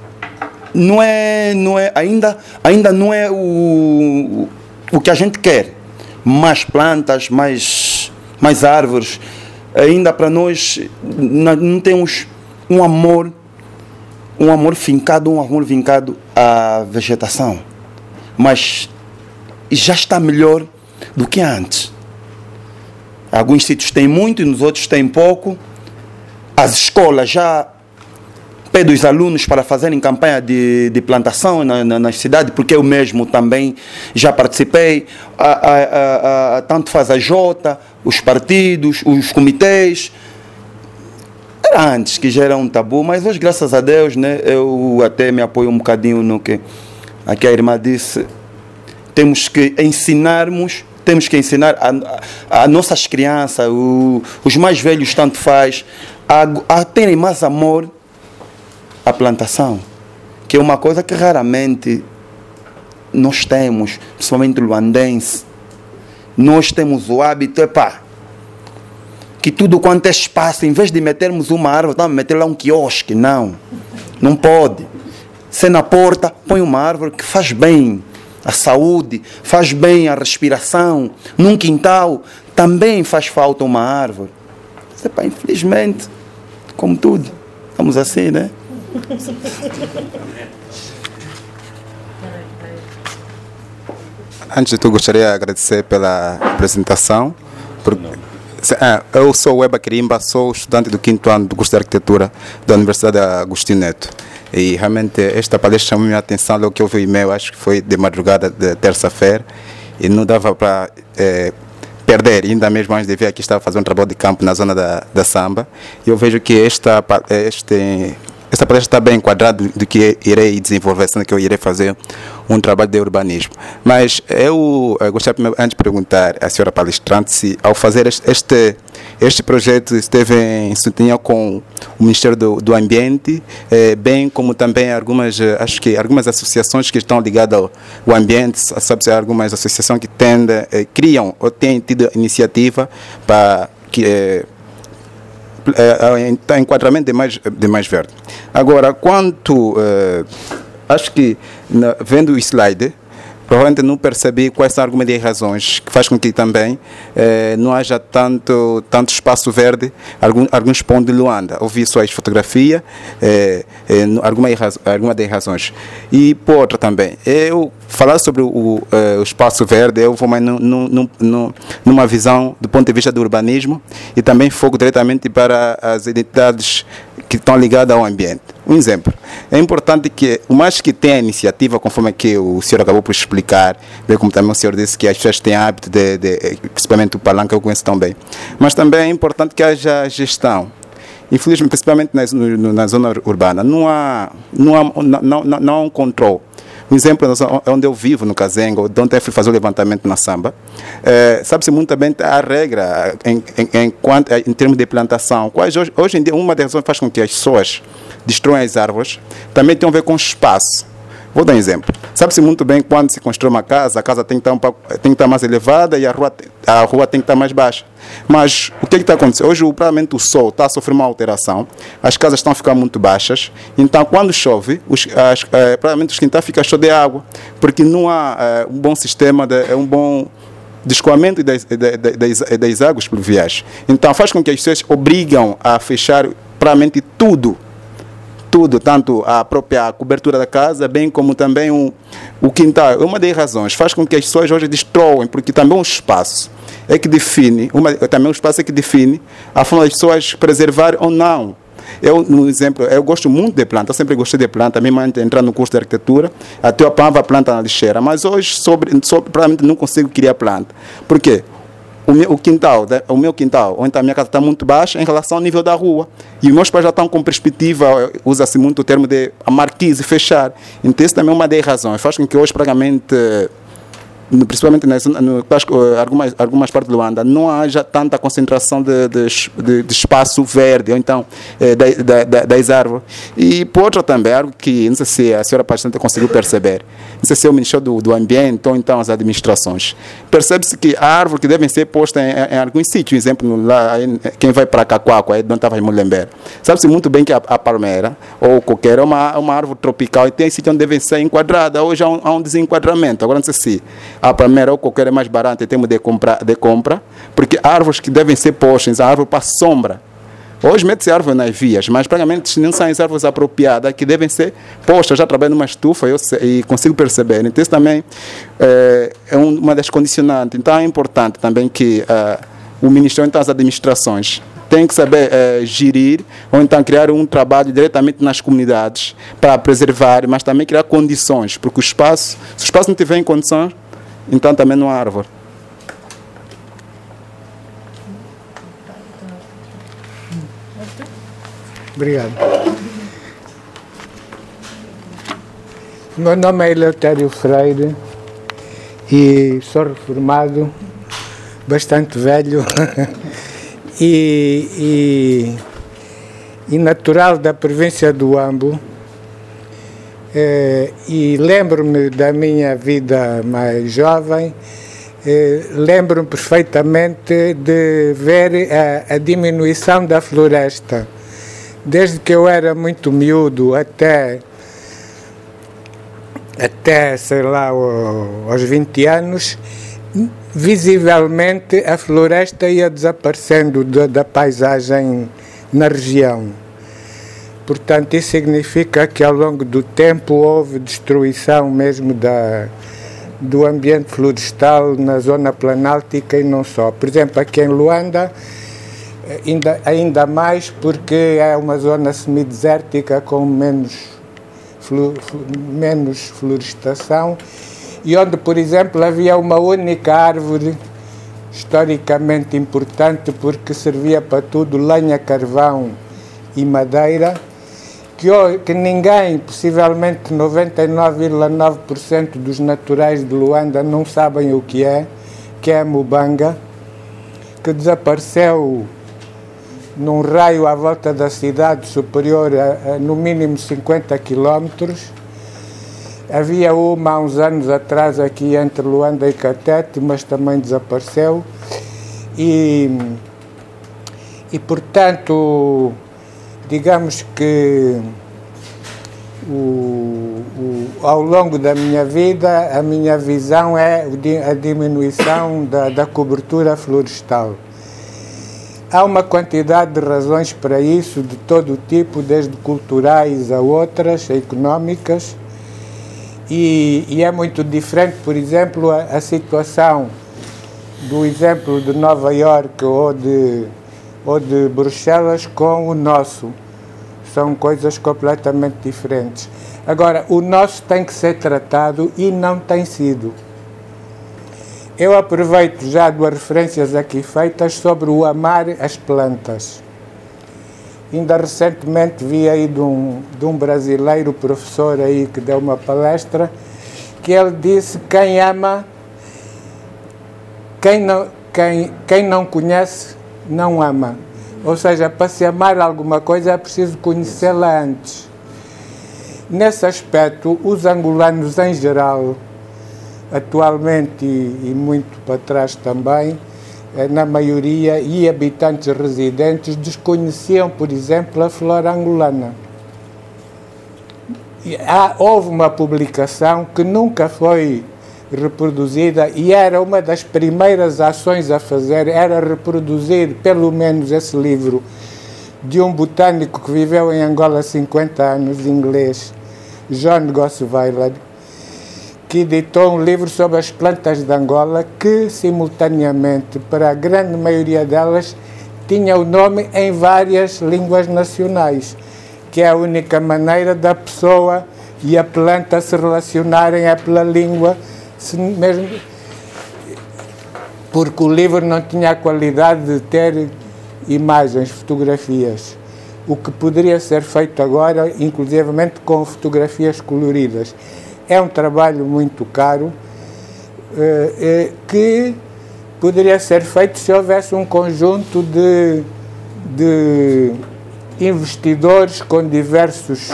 H: ainda não é o que a gente quer. Mais plantas, mais árvores. Ainda para nós não temos um amor vincado à vegetação. Mas já está melhor do que antes. Alguns sítios têm muito e nos outros têm pouco. As escolas já pedem os alunos para fazerem campanha de plantação nas cidades, porque eu mesmo também já participei. Tanto faz a Jota, os partidos, os comitês. Era antes que já era um tabu, mas hoje, graças a Deus, né, eu até me apoio um bocadinho no que aqui a irmã disse. Temos que ensinar a nossas crianças, os mais velhos tanto faz, a terem mais amor à plantação, que é uma coisa que raramente nós temos, principalmente luandense. Nós temos o hábito, que tudo quanto é espaço, em vez de metermos uma árvore, vamos meter lá um quiosque. Não pode. Se na porta, põe uma árvore que faz bem à saúde, faz bem à respiração. Num quintal também faz falta uma árvore. Infelizmente, como tudo, estamos assim, né?
I: Antes de tudo, gostaria de agradecer pela apresentação. Eu sou o Eba Kirimba, sou estudante do 5º ano do curso de Arquitetura da Universidade Agostinho Neto. E realmente esta palestra chamou minha atenção logo que eu vi o e-mail, acho que foi de madrugada de terça-feira, e não dava para perder, ainda mesmo antes de vir aqui estava fazendo um trabalho de campo na zona da Samba, e eu vejo que esse essa palestra está bem enquadrada do que irei desenvolver, sendo que eu irei fazer um trabalho de urbanismo. Mas eu gostaria, antes de perguntar à senhora palestrante se, ao fazer este projeto, esteve em sintonia com o Ministério do Ambiente, bem como também algumas associações que estão ligadas ao ambiente, sabe-se, algumas associações que criam ou têm tido iniciativa para enquadramento de mais verde. Agora, acho que vendo o slide, provavelmente não percebi quais são algumas das razões que faz com que também não haja tanto espaço verde alguns pontos de Luanda. Ouvi suas fotografias, alguma das razões. E por outra também, eu falar sobre o espaço verde, eu vou mais numa visão do ponto de vista do urbanismo e também foco diretamente para as identidades que estão ligadas ao ambiente. Um exemplo, é importante que o mais que tenha iniciativa, conforme que o senhor acabou por explicar, bem como também o senhor disse que as pessoas têm hábito principalmente o Palanca, eu conheço tão bem, mas também é importante que haja gestão. Infelizmente, principalmente na zona urbana, não há um controle. Um exemplo, onde eu vivo, no Kazengo, onde eu fui fazer o levantamento na Samba, sabe-se muito bem a regra em termos de plantação. Hoje em dia, uma das razões que faz com que as pessoas destroem as árvores também tem a ver com espaço. Vou dar um exemplo. Sabe-se muito bem quando se constrói uma casa, a casa tem que estar mais elevada e a rua tem que estar mais baixa. Mas o que está acontecendo? Hoje, provavelmente, o sol está a sofrer uma alteração, as casas estão a ficar muito baixas, então, quando chove, provavelmente os quintais ficam cheios de água, porque não há um bom sistema, um bom de escoamento das águas pluviais. Então, faz com que as pessoas obrigam a fechar praticamente tudo, tanto a própria cobertura da casa, bem como também o quintal. É uma das razões, faz com que as pessoas hoje destroem, porque também o espaço é que define, também o espaço é que define a forma das pessoas preservar ou não. No exemplo, eu gosto muito de planta, eu sempre gostei de planta, mesmo antes de entrar no curso de arquitetura, até eu apanhava a planta na lixeira, mas hoje, provavelmente não consigo criar planta. Por quê? O meu quintal, onde a minha casa está muito baixa em relação ao nível da rua. E os meus pais já estão com perspectiva, usa-se muito o termo de a marquise fechar. Então, isso também é uma das razões. Faz com que hoje, praticamente, principalmente algumas partes de Luanda, não haja tanta concentração de espaço verde, ou então das árvores. E por outro também, algo que não sei se a senhora Pastante conseguiu perceber, não sei se é o Ministério do Ambiente ou então as administrações, percebe-se que a árvore que devem ser posta em alguns sítios, exemplo, lá, quem vai para Cacoaco, aí não estava em Mulembera, sabe-se muito bem que a palmeira ou o coqueiro é uma árvore tropical e tem sítio onde devem ser enquadrada. Hoje há um desenquadramento. Agora não sei se a palmeira ou o coqueiro é mais barato em termos de compra, porque árvores que devem ser postas, a árvore para sombra. Hoje mete-se árvore nas vias, mas praticamente não são as árvores apropriadas que devem ser postas. Já trabalho numa estufa e consigo perceber. Então isso também é uma das condicionantes. Então é importante também que o Ministério, então as administrações, tem que saber gerir ou então criar um trabalho diretamente nas comunidades para preservar, mas também criar condições, porque se o espaço não tiver em condições, então também não há árvore.
J: Obrigado. Meu nome é Eleutério Freire e sou reformado, bastante velho e natural da província do Ambo. E lembro-me da minha vida mais jovem, lembro-me perfeitamente de ver a diminuição da floresta. Desde que eu era muito miúdo até sei lá, aos 20 anos, visivelmente a floresta ia desaparecendo da paisagem na região. Portanto, isso significa que ao longo do tempo houve destruição mesmo do ambiente florestal na zona planáltica e não só. Por exemplo, aqui em Luanda, ainda mais porque é uma zona semidesértica com menos florestação e onde, por exemplo, havia uma única árvore historicamente importante porque servia para tudo, lenha, carvão e madeira, que ninguém, possivelmente 99,9% dos naturais de Luanda não sabem o que é a Mubanga, que desapareceu num raio à volta da cidade superior a no mínimo 50 quilómetros. Havia uma há uns anos atrás aqui entre Luanda e Catete, mas também desapareceu. E portanto, digamos que ao longo da minha vida, a minha visão é a diminuição da cobertura florestal. Há uma quantidade de razões para isso, de todo o tipo, desde culturais a outras, económicas, e é muito diferente, por exemplo, a situação do exemplo de Nova Iorque ou de Bruxelas com o nosso. São coisas completamente diferentes. Agora, o nosso tem que ser tratado e não tem sido. Eu aproveito já duas referências aqui feitas sobre o amar as plantas. Ainda recentemente vi aí de um brasileiro professor aí que deu uma palestra, que ele disse: quem ama, quem não conhece, não ama. Ou seja, para se amar alguma coisa é preciso conhecê-la antes. Nesse aspecto, os angolanos em geral, atualmente e muito para trás também, na maioria, e habitantes residentes, desconheciam, por exemplo, a flora angolana. Houve uma publicação que nunca foi reproduzida e era uma das primeiras ações a fazer, era reproduzir pelo menos esse livro de um botânico que viveu em Angola há 50 anos, inglês, John Gosweiler, que editou um livro sobre as plantas de Angola que, simultaneamente, para a grande maioria delas, tinha o nome em várias línguas nacionais, que é a única maneira da pessoa e a planta se relacionarem é pela língua, mesmo porque o livro não tinha a qualidade de ter imagens, fotografias, o que poderia ser feito agora, inclusivamente com fotografias coloridas. É um trabalho muito caro, que poderia ser feito se houvesse um conjunto de investidores com diversos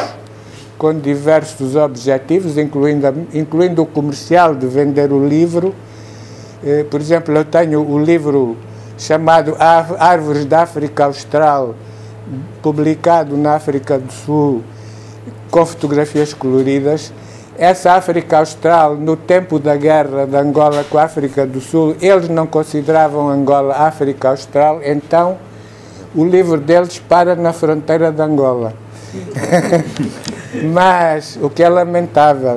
J: objetivos, incluindo o comercial de vender o livro. Por exemplo, eu tenho o livro chamado Árvores da África Austral, publicado na África do Sul, com fotografias coloridas. Essa África Austral, no tempo da guerra de Angola com a África do Sul, eles não consideravam Angola África Austral, então o livro deles para na fronteira de Angola. Mas, o que é lamentável.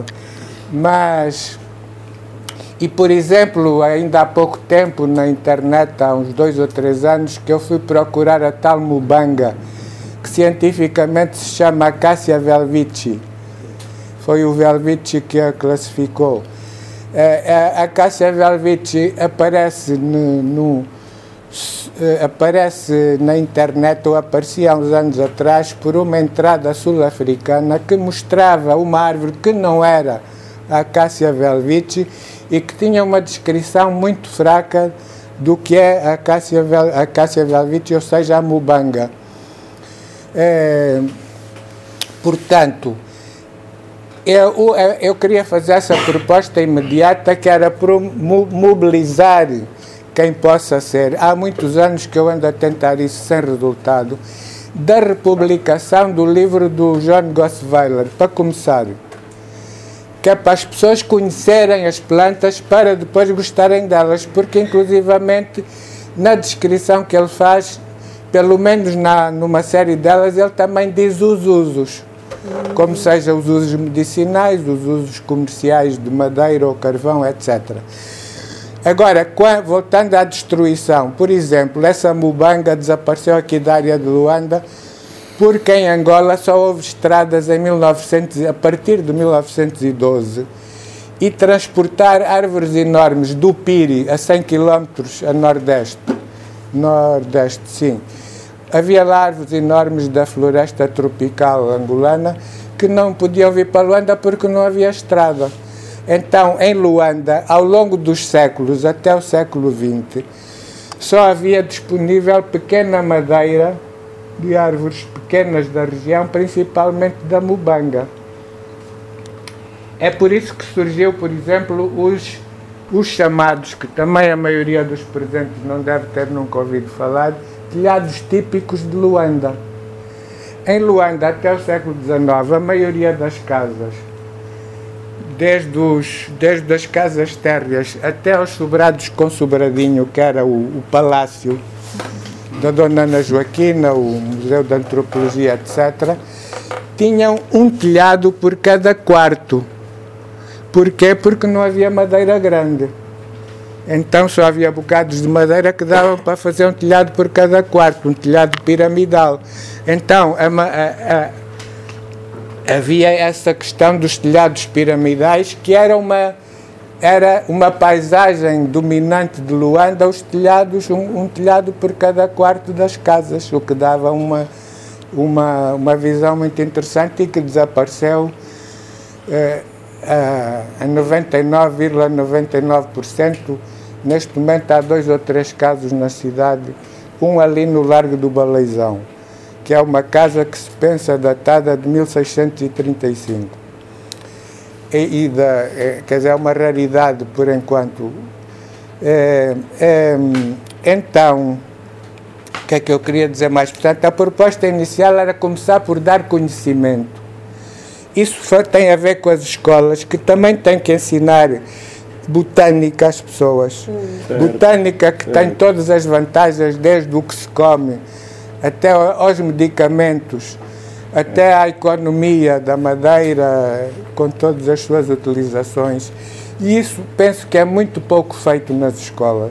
J: E por exemplo, ainda há pouco tempo na internet, há uns 2 ou 3 anos, que eu fui procurar a tal Mubanga, que cientificamente se chama Acacia velvici. Foi o Velvici que a classificou. A Acacia velvici aparece na internet, ou aparecia há uns anos atrás, por uma entrada sul-africana que mostrava uma árvore que não era a Acacia velvici e que tinha uma descrição muito fraca do que é a Acacia velvici, ou seja, a Mubanga. Portanto, eu queria fazer essa proposta imediata, que era mobilizar quem possa ser. Há muitos anos que eu ando a tentar isso sem resultado, da republicação do livro do John Gosweiler, para começar, que é para as pessoas conhecerem as plantas para depois gostarem delas, porque inclusivamente na descrição que ele faz, pelo menos numa série delas, ele também diz os usos, como seja os usos medicinais, os usos comerciais de madeira ou carvão, etc. Agora, voltando à destruição, por exemplo, essa Mubanga desapareceu aqui da área de Luanda, porque em Angola só houve estradas a partir de 1912, e transportar árvores enormes do Piri a 100 km a nordeste, sim, Havia árvores enormes da floresta tropical angolana que não podiam vir para Luanda porque não havia estrada. Então, em Luanda, ao longo dos séculos, até o século XX, só havia disponível pequena madeira de árvores pequenas da região, principalmente da Mubanga. É por isso que surgiu, por exemplo, os chamados, que também a maioria dos presentes não deve ter nunca ouvido falar, telhados típicos de Luanda. Em Luanda, até o século XIX, a maioria das casas, desde as casas térreas até aos sobrados com sobradinho, que era o palácio da Dona Ana Joaquina, o Museu de Antropologia, etc., tinham um telhado por cada quarto. Porquê? Porque não havia madeira grande. Então só havia bocados de madeira que davam para fazer um telhado por cada quarto, um telhado piramidal. Então havia essa questão dos telhados piramidais, que era uma paisagem dominante de Luanda, os telhados, um telhado por cada quarto das casas, o que dava uma visão muito interessante e que desapareceu a 99,99%. Neste momento há 2 ou 3 casos na cidade, um ali no Largo do Baleizão, que é uma casa que se pensa datada de 1635. Quer dizer, é uma raridade por enquanto. Então, o que é que eu queria dizer mais? Portanto, a proposta inicial era começar por dar conhecimento. Isso tem a ver com as escolas, que também têm que ensinar botânica às pessoas. Botânica que tem todas as vantagens, desde o que se come, até aos medicamentos, até à economia da madeira, com todas as suas utilizações. E isso penso que é muito pouco feito nas escolas.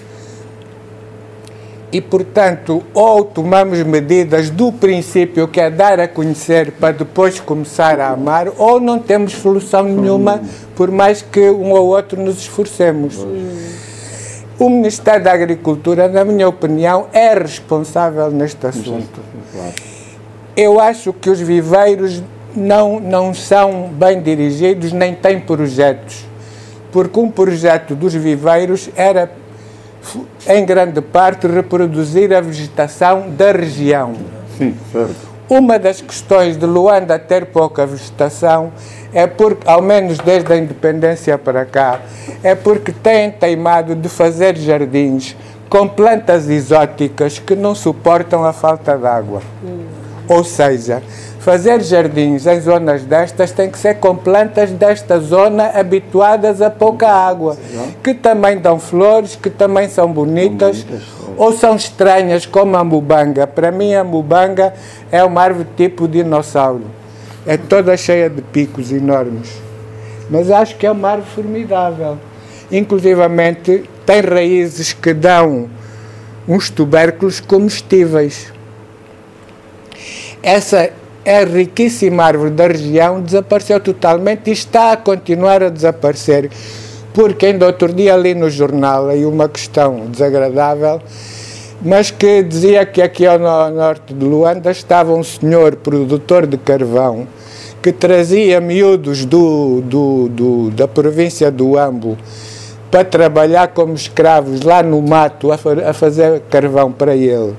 J: E, portanto, ou tomamos medidas do princípio, que é dar a conhecer para depois começar a amar, ou não temos solução nenhuma, por mais que um ou outro nos esforcemos. O Ministério da Agricultura, na minha opinião, é responsável neste assunto. Eu acho que os viveiros não são bem dirigidos, nem têm projetos, porque um projeto dos viveiros era, em grande parte, reproduzir a vegetação da região.
G: Sim, certo.
J: Uma das questões de Luanda ter pouca vegetação é porque, ao menos desde a independência para cá, é porque têm teimado de fazer jardins com plantas exóticas que não suportam a falta de água. Ou seja, fazer jardins em zonas destas tem que ser com plantas desta zona habituadas a pouca água, que também dão flores, que também são bonitas, ou são estranhas, como a mubanga. Para mim, a mubanga é uma árvore tipo dinossauro. É toda cheia de picos enormes. Mas acho que é uma árvore formidável. Inclusivamente, tem raízes que dão uns tubérculos comestíveis. Essa é a riquíssima árvore da região, desapareceu totalmente e está a continuar a desaparecer, porque ainda outro dia li no jornal aí uma questão desagradável, mas que dizia que aqui ao norte de Luanda estava um senhor produtor de carvão que trazia miúdos da província do Ambo para trabalhar como escravos lá no mato a fazer carvão para ele.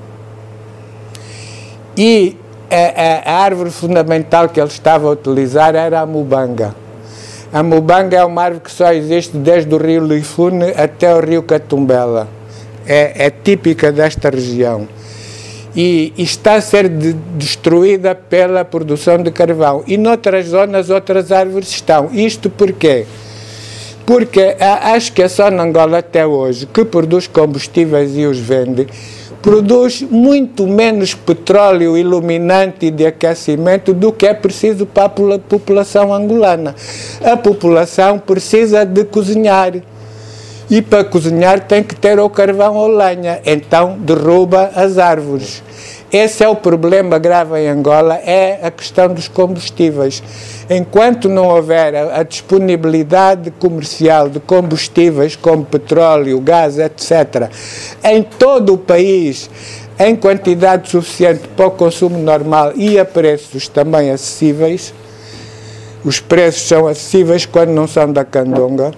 J: E a árvore fundamental que ele estava a utilizar era a mubanga. A mubanga é uma árvore que só existe desde o rio Lifune até o rio Catumbela. É típica desta região. E está a ser destruída pela produção de carvão. E noutras zonas, outras árvores estão. Isto porquê? Porque acho que é só na Angola até hoje que produz combustíveis e os vende, produz muito menos petróleo iluminante e de aquecimento do que é preciso para a população angolana. A população precisa de cozinhar. E para cozinhar tem que ter ou carvão ou lenha. Então derruba as árvores. Esse é o problema grave em Angola, é a questão dos combustíveis. Enquanto não houver a disponibilidade comercial de combustíveis como petróleo, gás, etc., em todo o país, em quantidade suficiente para o consumo normal e a preços também acessíveis. Os preços são acessíveis quando não são da candonga.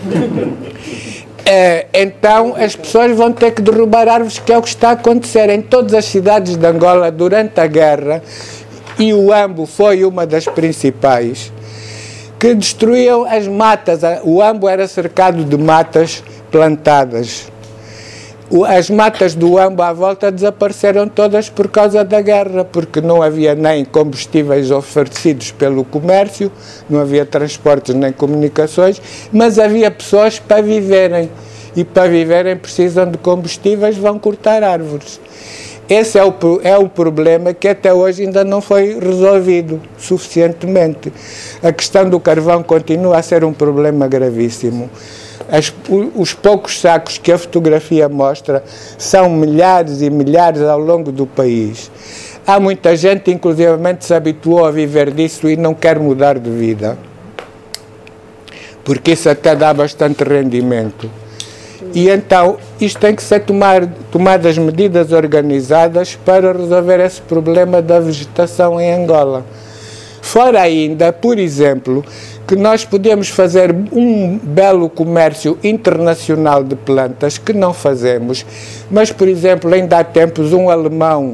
J: Então as pessoas vão ter que derrubar árvores, que é o que está a acontecer em todas as cidades de Angola durante a guerra, e o Ambo foi uma das principais, que destruíam as matas. O Ambo era cercado de matas plantadas. As matas do Ambo à volta desapareceram todas por causa da guerra, porque não havia nem combustíveis oferecidos pelo comércio, não havia transportes nem comunicações, mas havia pessoas para viverem, e para viverem precisam de combustíveis, vão cortar árvores. Esse é o problema que até hoje ainda não foi resolvido suficientemente. A questão do carvão continua a ser um problema gravíssimo. Os poucos sacos que a fotografia mostra são milhares e milhares ao longo do país. Há muita gente, inclusivamente, se habituou a viver disso e não quer mudar de vida, porque isso até dá bastante rendimento. E então, isto tem que ser tomadas medidas organizadas para resolver esse problema da vegetação em Angola. Fora ainda, por exemplo, que nós podemos fazer um belo comércio internacional de plantas, que não fazemos, mas, por exemplo, ainda há tempos um alemão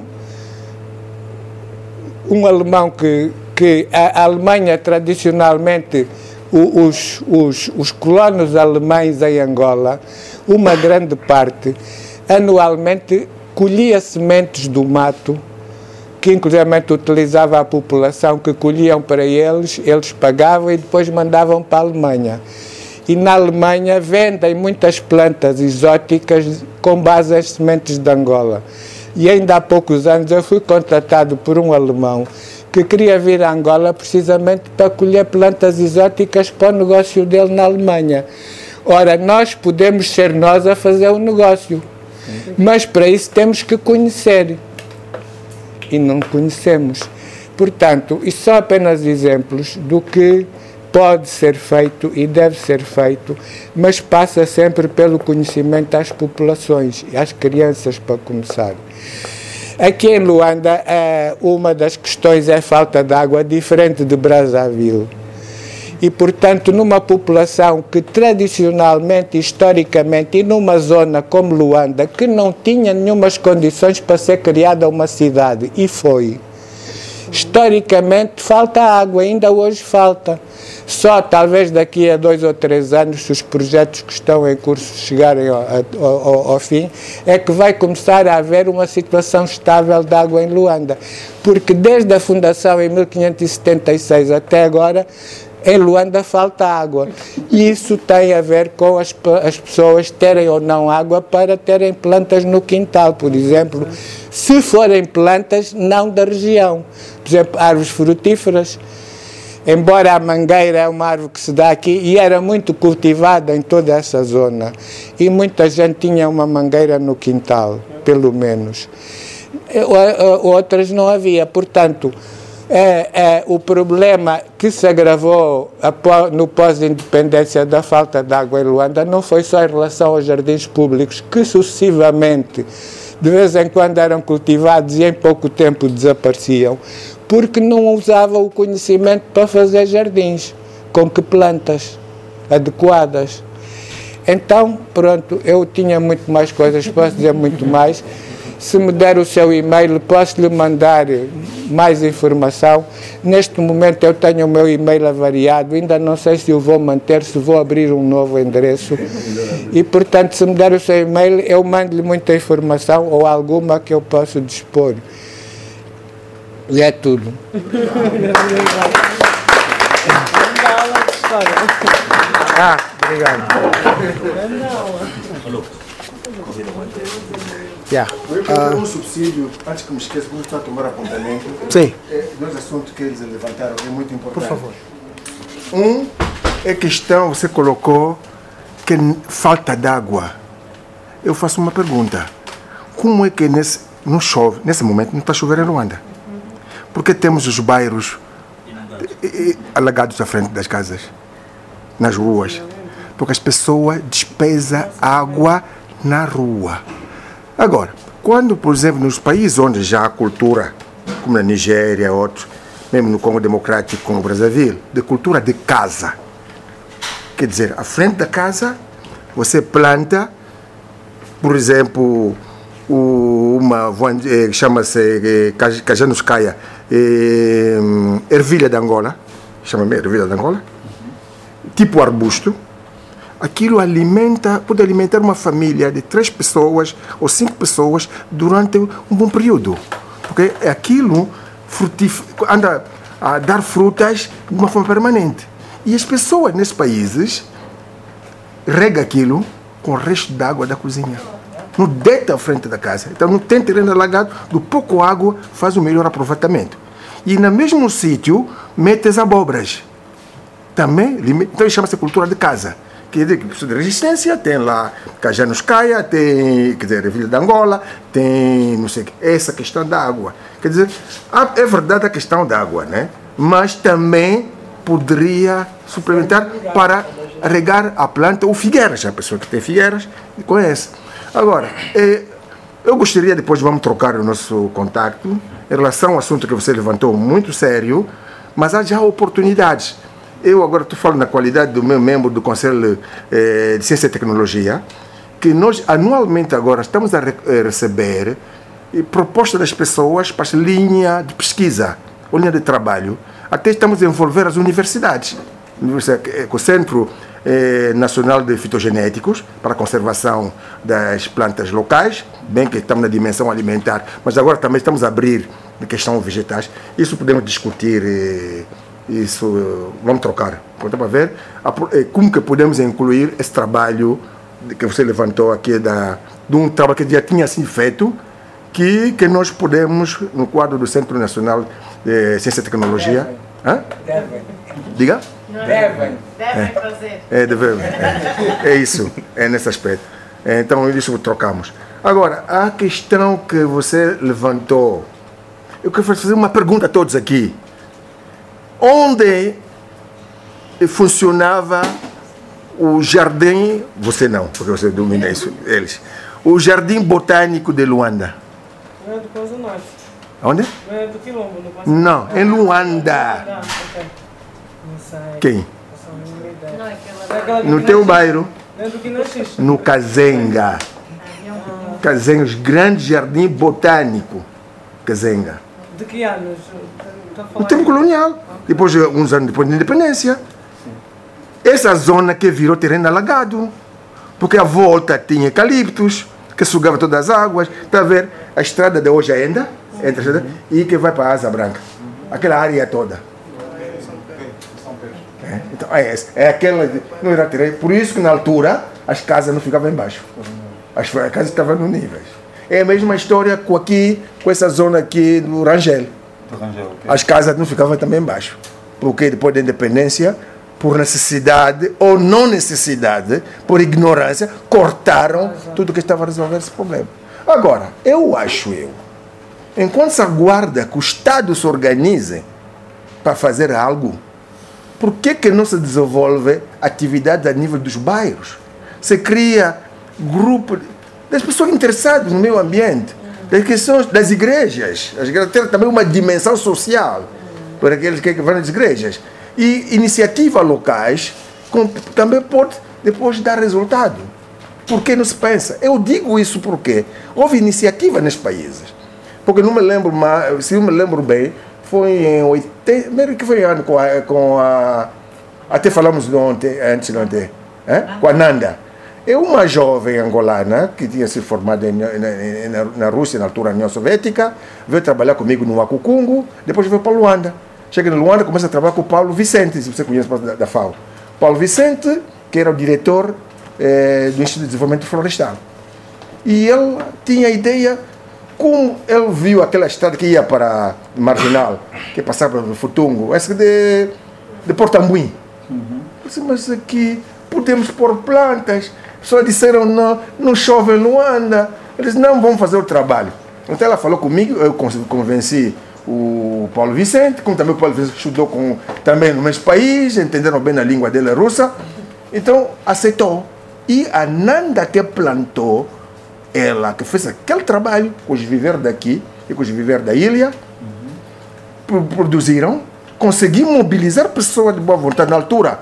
J: que a Alemanha tradicionalmente, os colonos alemães em Angola, uma grande parte, anualmente colhia sementes do mato, que inclusivamente utilizava a população, que colhiam para eles pagavam e depois mandavam para a Alemanha. E na Alemanha vendem muitas plantas exóticas com base nas sementes de Angola. E ainda há poucos anos eu fui contratado por um alemão que queria vir a Angola precisamente para colher plantas exóticas para o negócio dele na Alemanha. Ora, nós podemos ser nós a fazer o negócio, mas para isso temos que conhecer. E não conhecemos. Portanto, isto são apenas exemplos do que pode ser feito e deve ser feito, mas passa sempre pelo conhecimento às populações, às crianças, para começar. Aqui em Luanda, uma das questões é a falta de água, diferente de Brazzaville. E, portanto, numa população que tradicionalmente, historicamente, e numa zona como Luanda, que não tinha nenhumas condições para ser criada uma cidade, e foi. Historicamente, falta água, ainda hoje falta. Só talvez daqui a 2 ou 3 anos, se os projetos que estão em curso chegarem ao fim, é que vai começar a haver uma situação estável de água em Luanda. Porque desde a fundação em 1576 até agora, em Luanda falta água, e isso tem a ver com as pessoas terem ou não água para terem plantas no quintal, por exemplo, se forem plantas não da região, por exemplo, árvores frutíferas, embora a mangueira é uma árvore que se dá aqui e era muito cultivada em toda essa zona, e muita gente tinha uma mangueira no quintal, pelo menos, outras não havia, portanto, o problema que se agravou no pós-independência da falta de água em Luanda não foi só em relação aos jardins públicos, que sucessivamente, de vez em quando eram cultivados e em pouco tempo desapareciam, porque não usavam o conhecimento para fazer jardins, com que plantas adequadas. Então, pronto, eu tinha muito mais coisas, posso dizer muito mais. Se me der o seu e-mail, posso lhe mandar mais informação. Neste momento eu tenho o meu e-mail avariado, ainda não sei se o vou manter, se vou abrir um novo endereço. E, portanto, se me der o seu e-mail, eu mando-lhe muita informação ou alguma que eu possa dispor. E é tudo.
A: Obrigado.
G: Um subsídio, antes que me esqueça, vou estar a tomar apontamento.
A: Sim.
G: 2 assuntos que eles levantaram, é muito importante.
A: Por favor.
G: Um é questão, você colocou, que falta de água. Eu faço uma pergunta. Como é que não chove, nesse momento não está chovendo em Luanda? Porque temos os bairros alagados à frente das casas, nas ruas. Porque as pessoas despejam água na rua. Agora, quando, por exemplo, nos países onde já há cultura, como na Nigéria, outros, mesmo no Congo Democrático, como no Brazzaville, de cultura de casa. Quer dizer, à frente da casa, você planta, por exemplo, chama-se Cajanoscaia, ervilha de Angola, chama-me ervilha de Angola, tipo arbusto. Aquilo pode alimentar uma família de 3 pessoas ou 5 pessoas durante um bom período. Porque aquilo anda a dar frutas de uma forma permanente. E as pessoas nesses países regam aquilo com o resto da água da cozinha. Não deita à frente da casa. Então não tem terreno alagado, do pouco água faz o melhor aproveitamento. E no mesmo sítio, mete as abóboras. Também, então chama-se cultura de casa. Que de resistência, tem lá Cajanoscaia, tem, quer dizer, ervilha de Angola, tem, não sei o que, essa questão da água. Quer dizer, é verdade a questão da água, né? Mas também poderia suplementar para regar a planta ou figueiras. A pessoa que tem figueiras conhece. Agora, eu gostaria, depois vamos trocar o nosso contacto, em relação ao assunto que você levantou, muito sério, mas há já oportunidades. Eu agora estou falando na qualidade do meu membro do Conselho de Ciência e Tecnologia, que nós anualmente agora estamos a receber propostas das pessoas para a linha de pesquisa, ou linha de trabalho. Até estamos a envolver as universidades. O Centro Nacional de Fitogenéticos para a conservação das plantas locais, bem que estamos na dimensão alimentar, mas agora também estamos a abrir na questão vegetais. Isso podemos discutir. Isso, vamos trocar. Para ver como que podemos incluir esse trabalho que você levantou aqui, de um trabalho que já tinha sido feito, que nós podemos, no quadro do Centro Nacional de Ciência e Tecnologia... Diga?
C: Devem fazer.
G: Devemos. É isso, é nesse aspecto. Então, isso trocamos. Agora, a questão que você levantou, eu quero fazer uma pergunta a todos aqui. Onde funcionava o jardim, você não, porque você domina isso, eles, o Jardim Botânico de Luanda?
F: Não é do Coisa Norte.
G: Onde?
F: Não é do Quilombo, no Coisa
G: Não, em Luanda. Quem? No teu bairro? No Kazenga. Kazenga, os grandes jardim botânico. Kazenga.
F: De que anos?
G: No tempo colonial. Depois, uns anos depois da independência. Essa zona que virou terreno alagado. Porque à volta tinha eucaliptos, que sugava todas as águas. Está a ver a estrada de hoje ainda, entre a estrada, e que vai para a Asa Branca. Aquela área toda. Então, é aquela. Não era terreno. Por isso que na altura as casas não ficavam embaixo. As casas estavam no nível. É a mesma história com essa zona aqui do Rangel. As casas não ficavam também embaixo. Porque depois da independência, por necessidade ou não necessidade, por ignorância, cortaram tudo que estava a resolver esse problema. Agora, enquanto se aguarda que o Estado se organize para fazer algo, por que não se desenvolve atividade a nível dos bairros? Se cria grupo das pessoas interessadas no meio ambiente, das questões das igrejas. As igrejas têm também uma dimensão social para aqueles que vão nas igrejas. E iniciativas locais também pode depois dar resultado. Por que não se pensa? Eu digo isso porque houve iniciativa nesses países. Porque não me lembro, se eu me lembro bem, foi em 80, mesmo que foi ano com a até falamos antes de ontem, com a Nanda. É uma jovem angolana que tinha se formado na Rússia, na altura da União Soviética, veio trabalhar comigo no Akukungu, depois veio para Luanda. Chega em Luanda, começa a trabalhar com o Paulo Vicente, se você conhece da FAO. Paulo Vicente, que era o diretor do Instituto de Desenvolvimento Florestal. E ele tinha a ideia, como ele viu aquela estrada que ia para Marginal, que passava pelo Futungo, essa de Portambuim. Disse, mas aqui podemos pôr plantas. Só disseram, não chove em Luanda. Eles não vão fazer o trabalho. Então ela falou comigo, eu convenci o Paulo Vicente, como também o Paulo Vicente estudou também no mesmo país, entenderam bem a língua dele russa. Então aceitou. E a Nanda que plantou ela que fez aquele trabalho com os viver daqui e com os viver da ilha, produziram, conseguiram mobilizar pessoas de boa vontade na altura.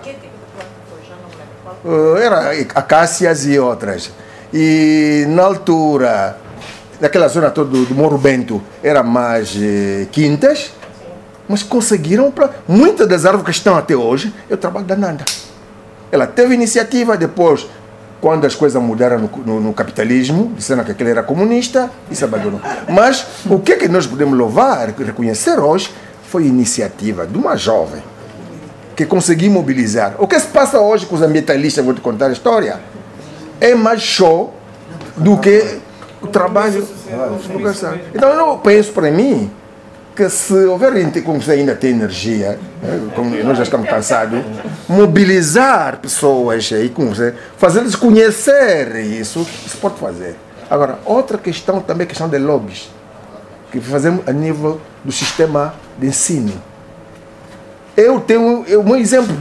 G: Era acácias e outras. E na altura, naquela zona toda do Morro Bento, era mais quintas, mas conseguiram, muitas das árvores que estão até hoje, é o trabalho da Nanda. Ela teve iniciativa, depois, quando as coisas mudaram no capitalismo, disseram que aquele era comunista e se abandonou. Mas o que nós podemos louvar, reconhecer hoje, foi a iniciativa de uma jovem que conseguiu mobilizar. O que se passa hoje com os ambientalistas, vou te contar a história, é mais show do que o trabalho. Então eu penso para mim que se houver, como você ainda tem energia, como nós já estamos cansados, mobilizar pessoas aí, fazer-lhes conhecer isso se pode fazer. Agora, outra questão também é a questão de lobbies, que fazemos a nível do sistema de ensino. Eu tenho um exemplo.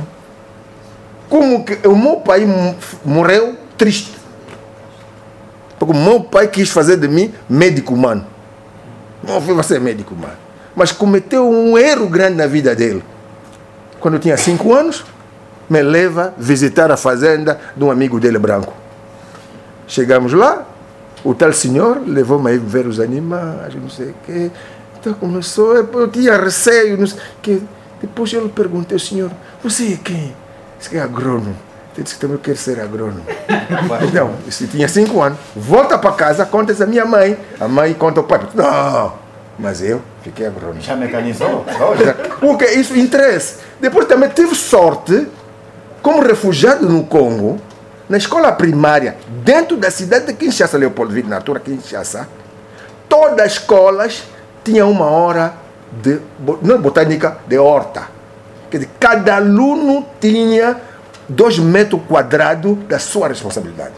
G: Como que o meu pai morreu triste. Porque o meu pai quis fazer de mim médico humano. Meu filho vai ser médico humano. Mas cometeu um erro grande na vida dele. Quando eu tinha 5 anos, me leva visitar a fazenda de um amigo dele branco. Chegamos lá, o tal senhor levou-me a ver os animais, não sei o quê. Então começou, eu tinha receio, não sei o quê. Depois eu lhe perguntei, senhor, você é quem? Disse que é agrônomo. Ele disse que também quer ser agrônomo. Então, se tinha 5 anos, volta para casa, conta isso à minha mãe. A mãe conta ao pai. Não, mas eu fiquei agrônomo.
K: Já mecanizou?
G: Porque isso interessa. Depois também tive sorte, como refugiado no Congo, na escola primária, dentro da cidade de Kinshasa, Leopoldville, na altura Kinshasa, todas as escolas tinham 1 hora de, não botânica, de horta. Quer dizer, cada aluno tinha 2 metros quadrados da sua responsabilidade.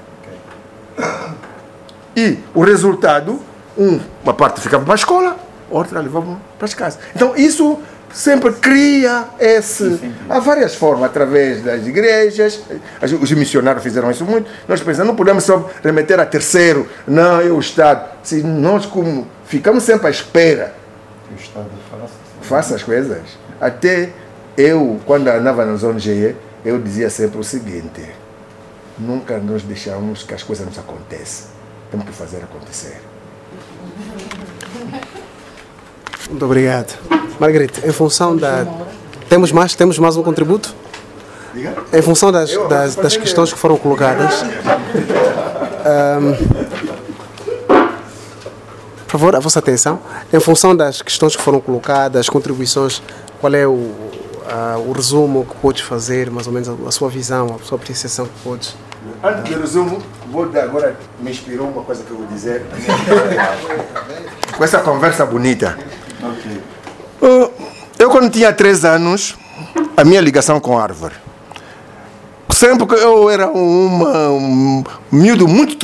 G: E o resultado, uma parte ficava para a escola, outra levava para as casas. Então isso sempre cria esse... Há várias formas, através das igrejas, os missionários fizeram isso muito. Nós pensamos, não podemos só remeter a terceiro, não, é o Estado. Se nós como ficamos sempre à espera,
K: o Estado
G: faça as coisas. Até eu, quando andava nas ONG, eu dizia sempre o seguinte: nunca nos deixamos que as coisas nos aconteçam. Temos que fazer acontecer.
A: Muito obrigado. Margarida, em função da... Temos mais um contributo? Em função das questões que foram colocadas, por favor, a vossa atenção. Em função das questões que foram colocadas, as contribuições, qual é o resumo que podes fazer, mais ou menos a sua visão, a sua apreciação que podes?
G: Antes do resumo, agora me inspirou uma coisa que eu vou dizer. Com essa conversa bonita. Eu, quando tinha 3 anos, a minha ligação com a árvore. Sempre que eu era um miúdo muito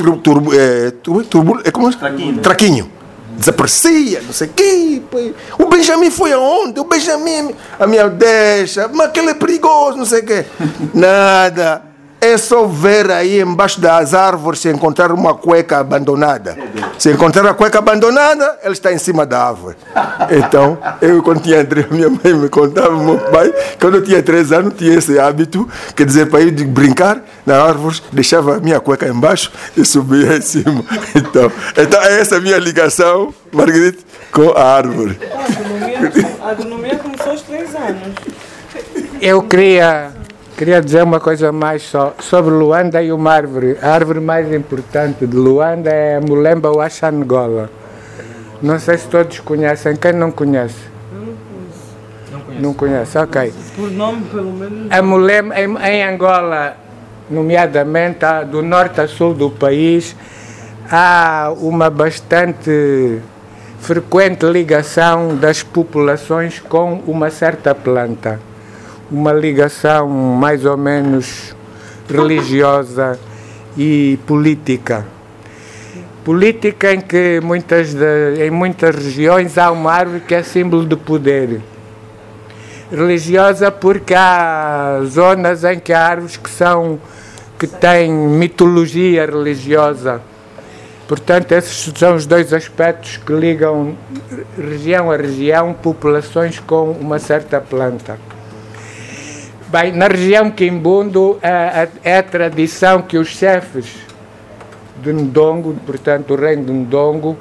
G: traquinho. Desaparecia, não sei o quê. O Benjamin foi aonde? O Benjamin, a minha deixa, mas aquele é perigoso, não sei o quê. Nada. É só ver aí embaixo das árvores se encontrar uma cueca abandonada. Se encontrar a cueca abandonada, ela está em cima da árvore. Então, eu quando tinha 3, minha mãe me contava, meu pai, quando eu tinha 3 anos, tinha esse hábito, quer dizer, para ir brincar nas árvores, deixava a minha cueca embaixo e subia em cima. Então essa é a minha ligação, Margarida, com a árvore.
F: A agronomia começou aos 3 anos.
J: Eu queria dizer uma coisa mais só sobre Luanda e uma árvore. A árvore mais importante de Luanda é a Mulemba Washangola. Não sei se todos conhecem. Quem não conhece? Não conhece, ok.
F: Por nome, pelo menos.
J: A Mulemba, em Angola, nomeadamente do norte a sul do país, há uma bastante frequente ligação das populações com uma certa planta. Uma ligação mais ou menos religiosa e política. Política em que em muitas regiões há uma árvore que é símbolo de poder. Religiosa porque há zonas em que há árvores que têm mitologia religiosa Portanto, esses são os dois aspectos que ligam região a região, populações com uma certa planta. Bem, na região Quimbundo é a tradição que os chefes de Ndongo, portanto o reino de Ndongo,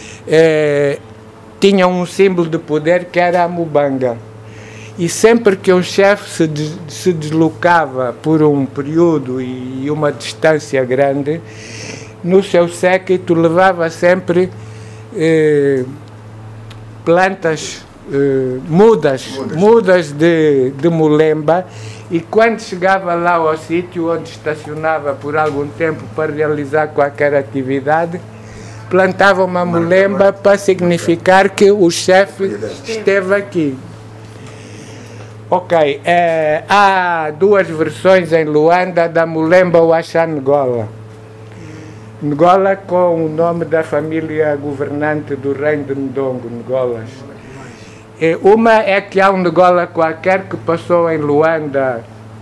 J: tinham um símbolo de poder que era a mubanga. E sempre que um chefe se deslocava por um período e uma distância grande, no seu séquito levava sempre plantas, mudas de mulemba, e quando chegava lá ao sítio onde estacionava por algum tempo para realizar qualquer atividade, plantava uma mulemba para significar que o chefe esteve aqui. Ok, há duas versões em Luanda da mulemba Wacha Ngola. Ngola com o nome da família governante do reino de Ndongo, Ngolas. Uma é que há um Ngola qualquer que passou em Luanda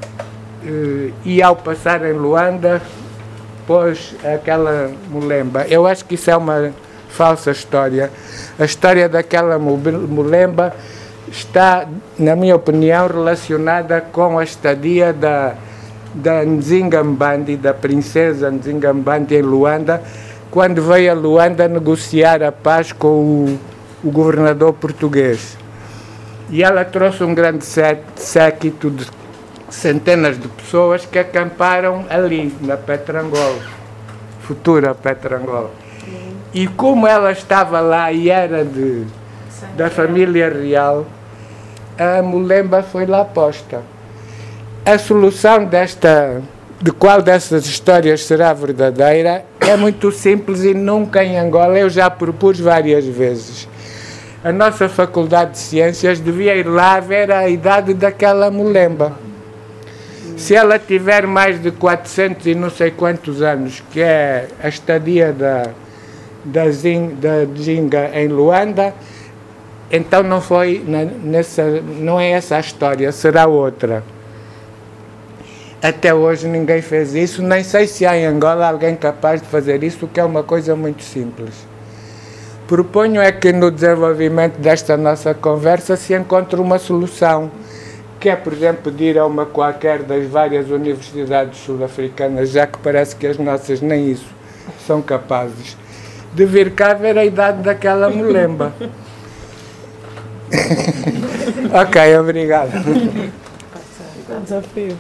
J: e ao passar em Luanda pôs aquela mulemba. Eu acho que isso é uma falsa história. A história daquela mulemba está, na minha opinião, relacionada com a estadia da Nzinga Mbandi, da princesa Nzinga Mbandi em Luanda, quando veio a Luanda negociar a paz com o governador português. E ela trouxe um grande séquito de centenas de pessoas que acamparam ali, na Petrangola, futura Petrangola. E como ela estava lá e era da família real, a mulemba foi lá posta. A solução de qual dessas histórias será verdadeira é muito simples e nunca em Angola eu já propus várias vezes. A nossa Faculdade de Ciências devia ir lá ver a idade daquela mulemba. Se ela tiver mais de 400 e não sei quantos anos, que é a estadia da Nzinga em Luanda, então não é essa a história, será outra. Até hoje ninguém fez isso, nem sei se há em Angola alguém capaz de fazer isso, que é uma coisa muito simples. Proponho é que no desenvolvimento desta nossa conversa se encontre uma solução, que é, por exemplo, pedir a uma qualquer das várias universidades sul-africanas, já que parece que as nossas nem isso são capazes, de vir cá ver a idade daquela mulemba. Ok, obrigado.
F: Desafio.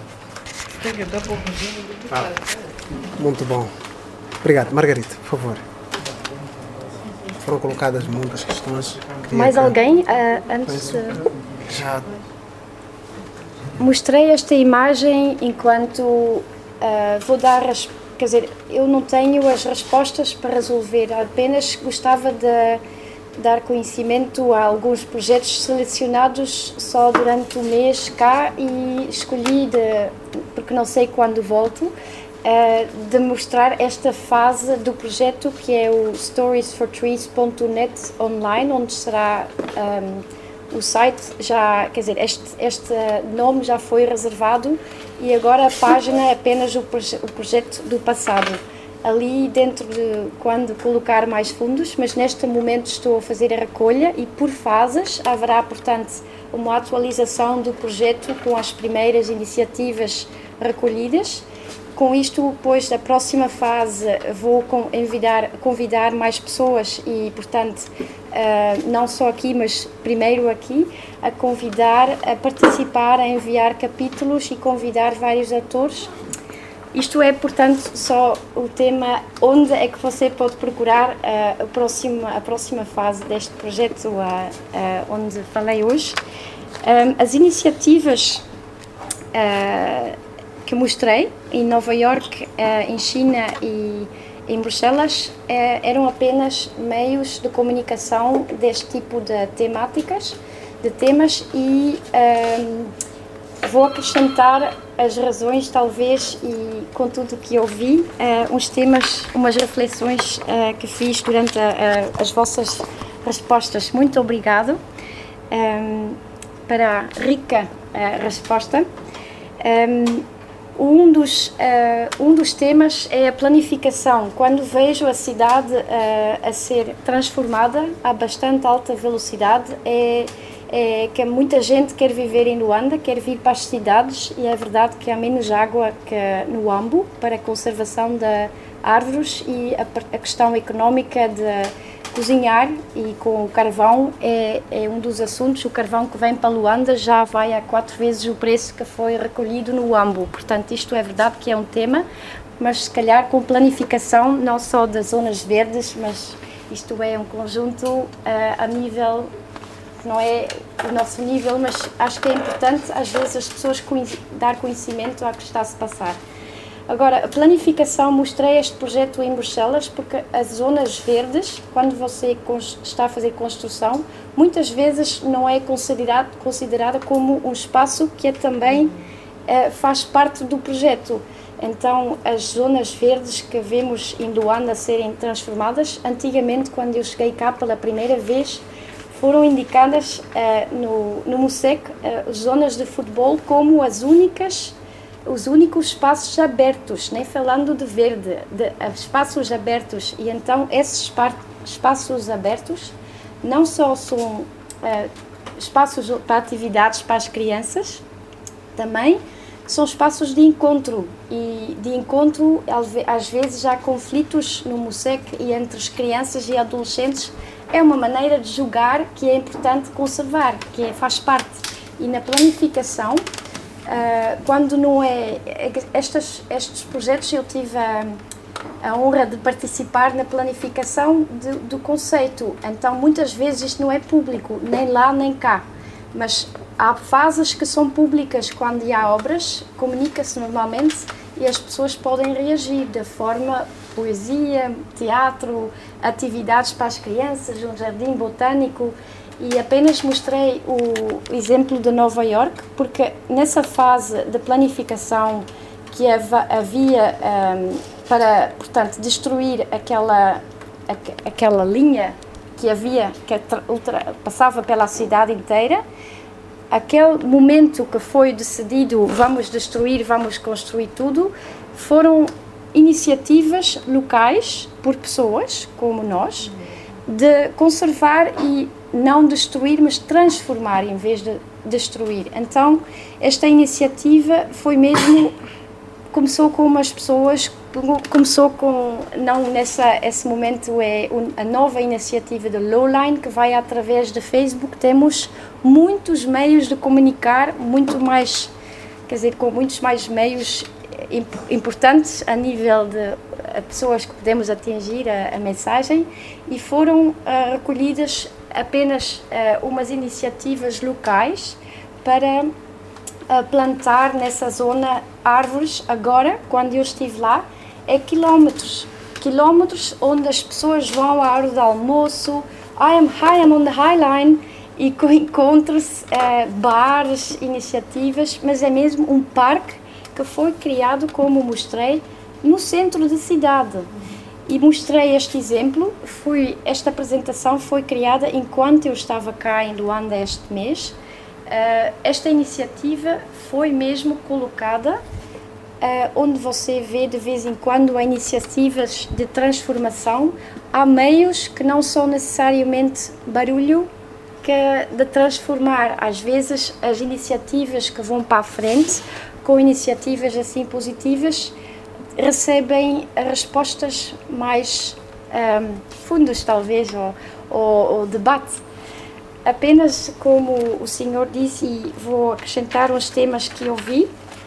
A: Muito bom. Obrigado. Margarita, por favor. Foram colocadas muitas questões.
B: Mais alguém? Antes
A: já
B: mostrei esta imagem enquanto vou dar quer dizer, eu não tenho as respostas para resolver, apenas gostava de dar conhecimento a alguns projetos selecionados só durante o mês cá, e escolhi, porque não sei quando volto, de mostrar esta fase do projeto, que é o storiesfortrees.net online, onde será o site, já, quer dizer, este nome já foi reservado e agora a página é apenas o projeto do passado. Ali dentro de quando colocar mais fundos, mas neste momento estou a fazer a recolha e por fases haverá, portanto, uma atualização do projeto com as primeiras iniciativas recolhidas. Com isto, depois da próxima fase, vou convidar mais pessoas e, portanto, não só aqui, mas primeiro aqui, a convidar a participar, a enviar capítulos e convidar vários autores. Isto é, portanto, só o tema onde é que você pode procurar a próxima fase deste projeto onde falei hoje. As iniciativas que mostrei em Nova Iorque, em China e em Bruxelas eram apenas meios de comunicação deste tipo de temas e vou acrescentar as razões, talvez, e com tudo o que eu vi, umas reflexões que fiz durante as vossas respostas. Muito obrigado para a rica resposta. Um dos temas é a planificação. Quando vejo a cidade a ser transformada a bastante alta velocidade, é que muita gente quer viver em Luanda, quer vir para as cidades, e é verdade que há menos água que no Ambo para a conservação de árvores, e a questão económica de cozinhar e com o carvão é um dos assuntos. O carvão que vem para Luanda já vai a 4 vezes o preço que foi recolhido no Ambo. Portanto, isto é verdade que é um tema, mas se calhar com planificação, não só das zonas verdes, mas isto é um conjunto a nível, não é o nosso nível, mas acho que é importante às vezes as pessoas dar conhecimento ao que está a se passar. Agora, a planificação, mostrei este projeto em Bruxelas porque as zonas verdes, quando você está a fazer construção, muitas vezes não é considerada como um espaço que também faz parte do projeto. Então, as zonas verdes que vemos em Luanda serem transformadas, antigamente, quando eu cheguei cá pela primeira vez, foram indicadas no MUSEC zonas de futebol como os únicos espaços abertos, nem falando de verde, de espaços abertos. E então esses espaços abertos não só são espaços para atividades para as crianças, também são espaços de encontro. E de encontro, às vezes há conflitos no MUSEC e entre as crianças e adolescentes. É uma maneira de jogar que é importante conservar, que faz parte. E na planificação, quando não é... Estes projetos eu tive a honra de participar na planificação do conceito. Então, muitas vezes isto não é público, nem lá nem cá. Mas há fases que são públicas quando há obras, comunica-se normalmente e as pessoas podem reagir da forma poesia, teatro, atividades para as crianças, um jardim botânico. E apenas mostrei o exemplo de Nova York, porque nessa fase de planificação que havia para, portanto, destruir aquela linha que havia, que passava pela cidade inteira, aquele momento que foi decidido, vamos destruir, vamos construir tudo, foram iniciativas locais, por pessoas como nós, de conservar e não destruir, mas transformar em vez de destruir. Então, esta iniciativa foi mesmo, começou com umas pessoas, começou com, não esse momento é a nova iniciativa do Lowline, que vai através de Facebook. Temos muitos meios de comunicar, muito mais, quer dizer, com muitos mais meios importantes a nível de pessoas que podemos atingir a mensagem, e foram recolhidas apenas umas iniciativas locais para plantar nessa zona árvores. Agora, quando eu estive lá, é quilómetros onde as pessoas vão à hora do almoço. I'm on the High Line, e encontram-se bares, iniciativas, mas é mesmo um parque que foi criado, como mostrei, no centro da cidade. E mostrei este exemplo. Esta apresentação foi criada enquanto eu estava cá em Luanda este mês. Esta iniciativa foi mesmo colocada onde você vê de vez em quando há iniciativas de transformação. Há meios que não são necessariamente barulho, de transformar. Às vezes as iniciativas que vão para a frente, com iniciativas assim positivas, recebem respostas mais fundas, talvez, ou debate. Apenas como o senhor disse, e vou acrescentar uns temas que eu vi,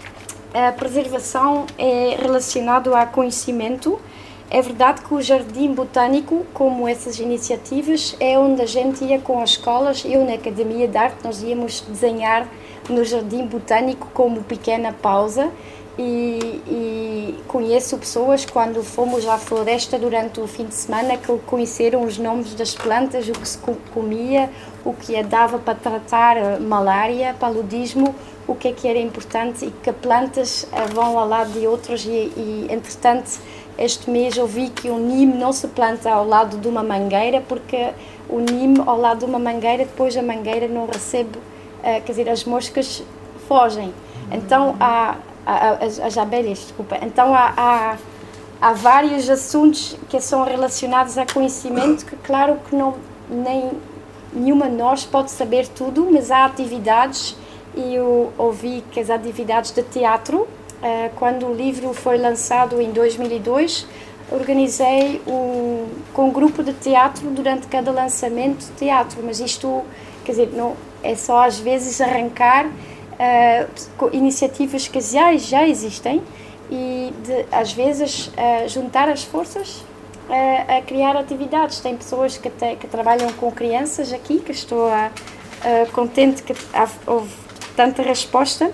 B: a preservação é relacionado ao conhecimento. É verdade que o Jardim Botânico, como essas iniciativas, é onde a gente ia com as escolas. Eu, na Academia de Arte, nós íamos desenhar no Jardim Botânico como pequena pausa. E conheço pessoas, quando fomos à floresta durante o fim de semana, que conheceram os nomes das plantas, o que se comia, o que dava para tratar malária, paludismo, o que era importante, e que plantas vão ao lado de outros. E entretanto, este mês eu vi que o nime não se planta ao lado de uma mangueira, porque o nime ao lado de uma mangueira, depois a mangueira não recebe, quer dizer, as moscas fogem. Então as abelhas, desculpa. Então há vários assuntos que são relacionados a conhecimento que, claro que nenhuma de nós pode saber tudo, mas há atividades, e eu ouvi que as atividades de teatro, quando o livro foi lançado em 2002, organizei com um grupo de teatro durante cada lançamento de teatro, mas isto, quer dizer, não é só às vezes arrancar iniciativas que já existem e às vezes juntar as forças a criar atividades. Tem pessoas que trabalham com crianças aqui, que estou contente que houve tanta resposta.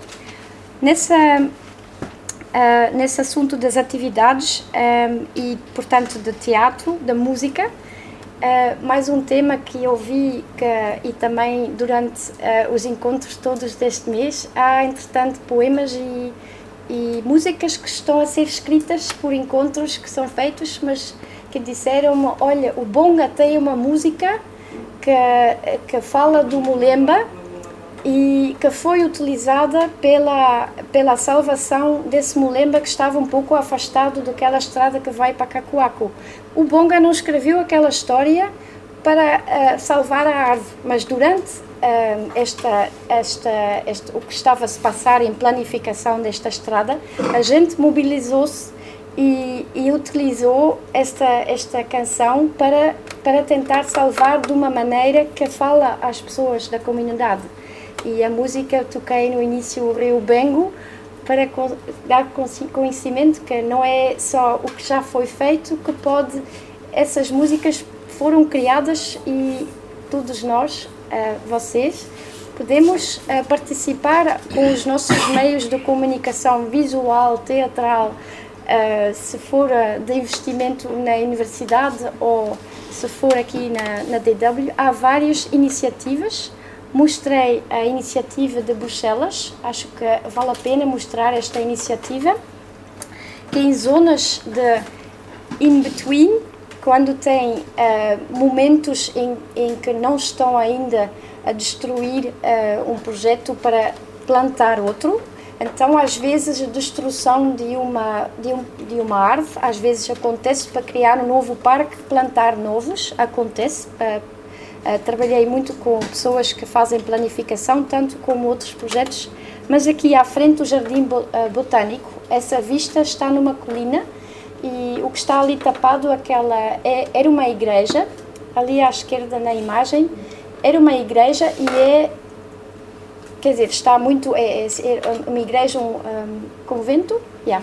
B: Nesse assunto das atividades e, portanto, de teatro, da música, mais um tema que eu vi e também durante os encontros todos deste mês, há, entretanto, poemas e músicas que estão a ser escritas por encontros que são feitos, mas que disseram-me, olha, o Bonga tem uma música que fala do Mulemba e que foi utilizada pela salvação desse Mulemba que estava um pouco afastado daquela estrada que vai para Cacoaco. O Bonga não escreveu aquela história para salvar a árvore, mas durante o que estava a se passar em planificação desta estrada, a gente mobilizou-se e utilizou esta canção para tentar salvar de uma maneira que fala às pessoas da comunidade. E a música eu toquei no início o Rio Bengo para dar conhecimento que não é só o que já foi feito, que essas músicas foram criadas e todos nós, vocês, podemos participar com os nossos meios de comunicação visual, teatral, se for de investimento na universidade ou se for aqui na DW, há várias iniciativas. Mostrei a iniciativa de Bruxelas, acho que vale a pena mostrar esta iniciativa, que em zonas de in-between, quando tem momentos em que não estão ainda a destruir um projeto para plantar outro, então às vezes a destruição de uma árvore, às vezes acontece para criar um novo parque, plantar novos, acontece. Trabalhei muito com pessoas que fazem planificação, tanto como outros projetos, mas aqui à frente do Jardim Botânico, essa vista está numa colina e o que está ali tapado, era uma igreja, ali à esquerda na imagem, era uma igreja e quer dizer, está muito, é uma igreja, um convento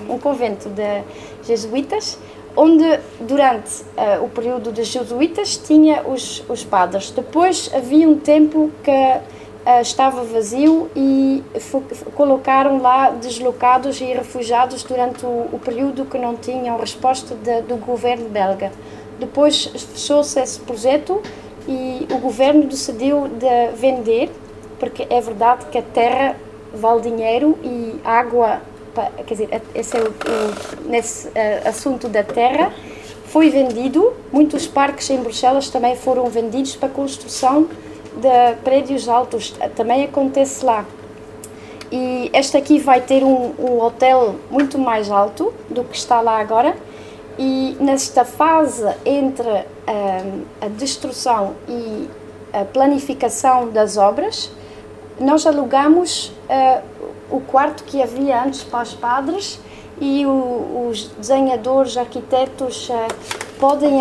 B: de jesuítas, onde durante o período dos jesuítas tinha os padres. Depois havia um tempo que estava vazio e colocaram lá deslocados e refugiados durante o período que não tinham resposta do governo belga. Depois fechou-se esse projeto e o governo decidiu de vender, porque é verdade que a terra vale dinheiro e água. Quer dizer, nesse assunto da terra, foi vendido, muitos parques em Bruxelas também foram vendidos para a construção de prédios altos, também acontece lá. E este aqui vai ter um hotel muito mais alto do que está lá agora, e nesta fase entre a destruição e a planificação das obras, nós alugamos o quarto que havia antes para os padres e os desenhadores, arquitetos podem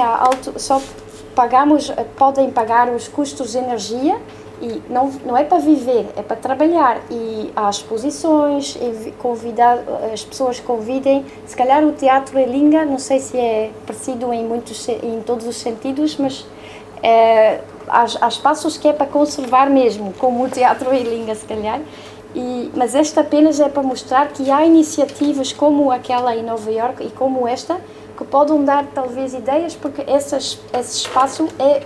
B: pagar os custos de energia e não é para viver, é para trabalhar, e há exposições, as pessoas convidem, se calhar o Teatro Elinga, não sei se é parecido em todos os sentidos, mas há espaços que é para conservar mesmo, como o Teatro Elinga, se calhar. Mas esta apenas é para mostrar que há iniciativas como aquela em Nova Iorque e como esta que podem dar talvez ideias, porque esse espaço é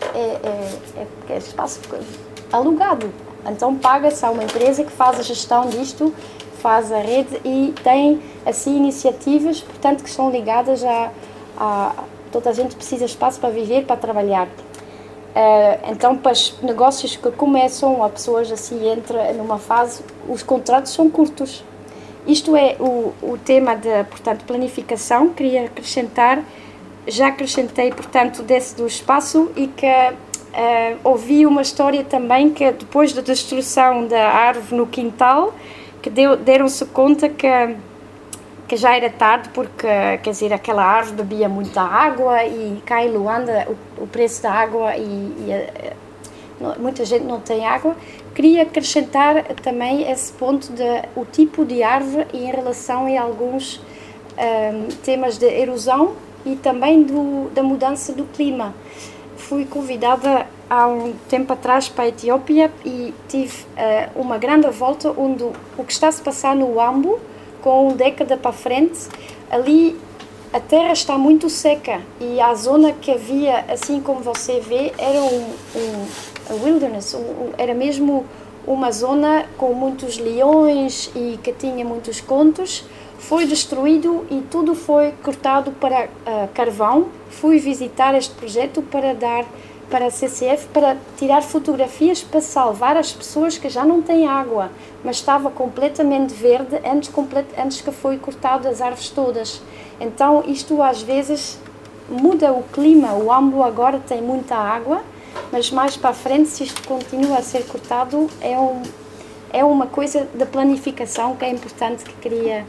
B: espaço alugado. Então paga-se a uma empresa que faz a gestão disto, faz a rede e tem assim iniciativas, portanto, que são ligadas a toda a gente precisa de espaço para viver, para trabalhar. Então, para os negócios que começam, a pessoas assim entram numa fase, os contratos são curtos Isto é o tema de, portanto, planificação. Queria acrescentar, já acrescentei, portanto, do espaço, e que ouvi uma história também que depois da destruição da árvore no quintal, que deram-se conta que já era tarde, porque, quer dizer, aquela árvore bebia muita água e cá em Luanda o preço da água muita gente não tem água. Queria acrescentar também esse ponto o tipo de árvore e em relação a alguns temas de erosão e também da mudança do clima. Fui convidada há um tempo atrás para a Etiópia e tive uma grande volta onde o que está a se passar no Uambo, com uma década para frente, ali a terra está muito seca e a zona que havia, assim como você vê, era um wilderness, era mesmo uma zona com muitos leões e que tinha muitos contos. Foi destruído e tudo foi cortado para carvão. Fui visitar este projeto para a CCF, para tirar fotografias para salvar as pessoas que já não têm água, mas estava completamente verde antes que foi cortado as árvores todas. Então isto às vezes muda o clima. O Uambo agora tem muita água, mas mais para a frente, se isto continua a ser cortado, é uma coisa de planificação que é importante, que queria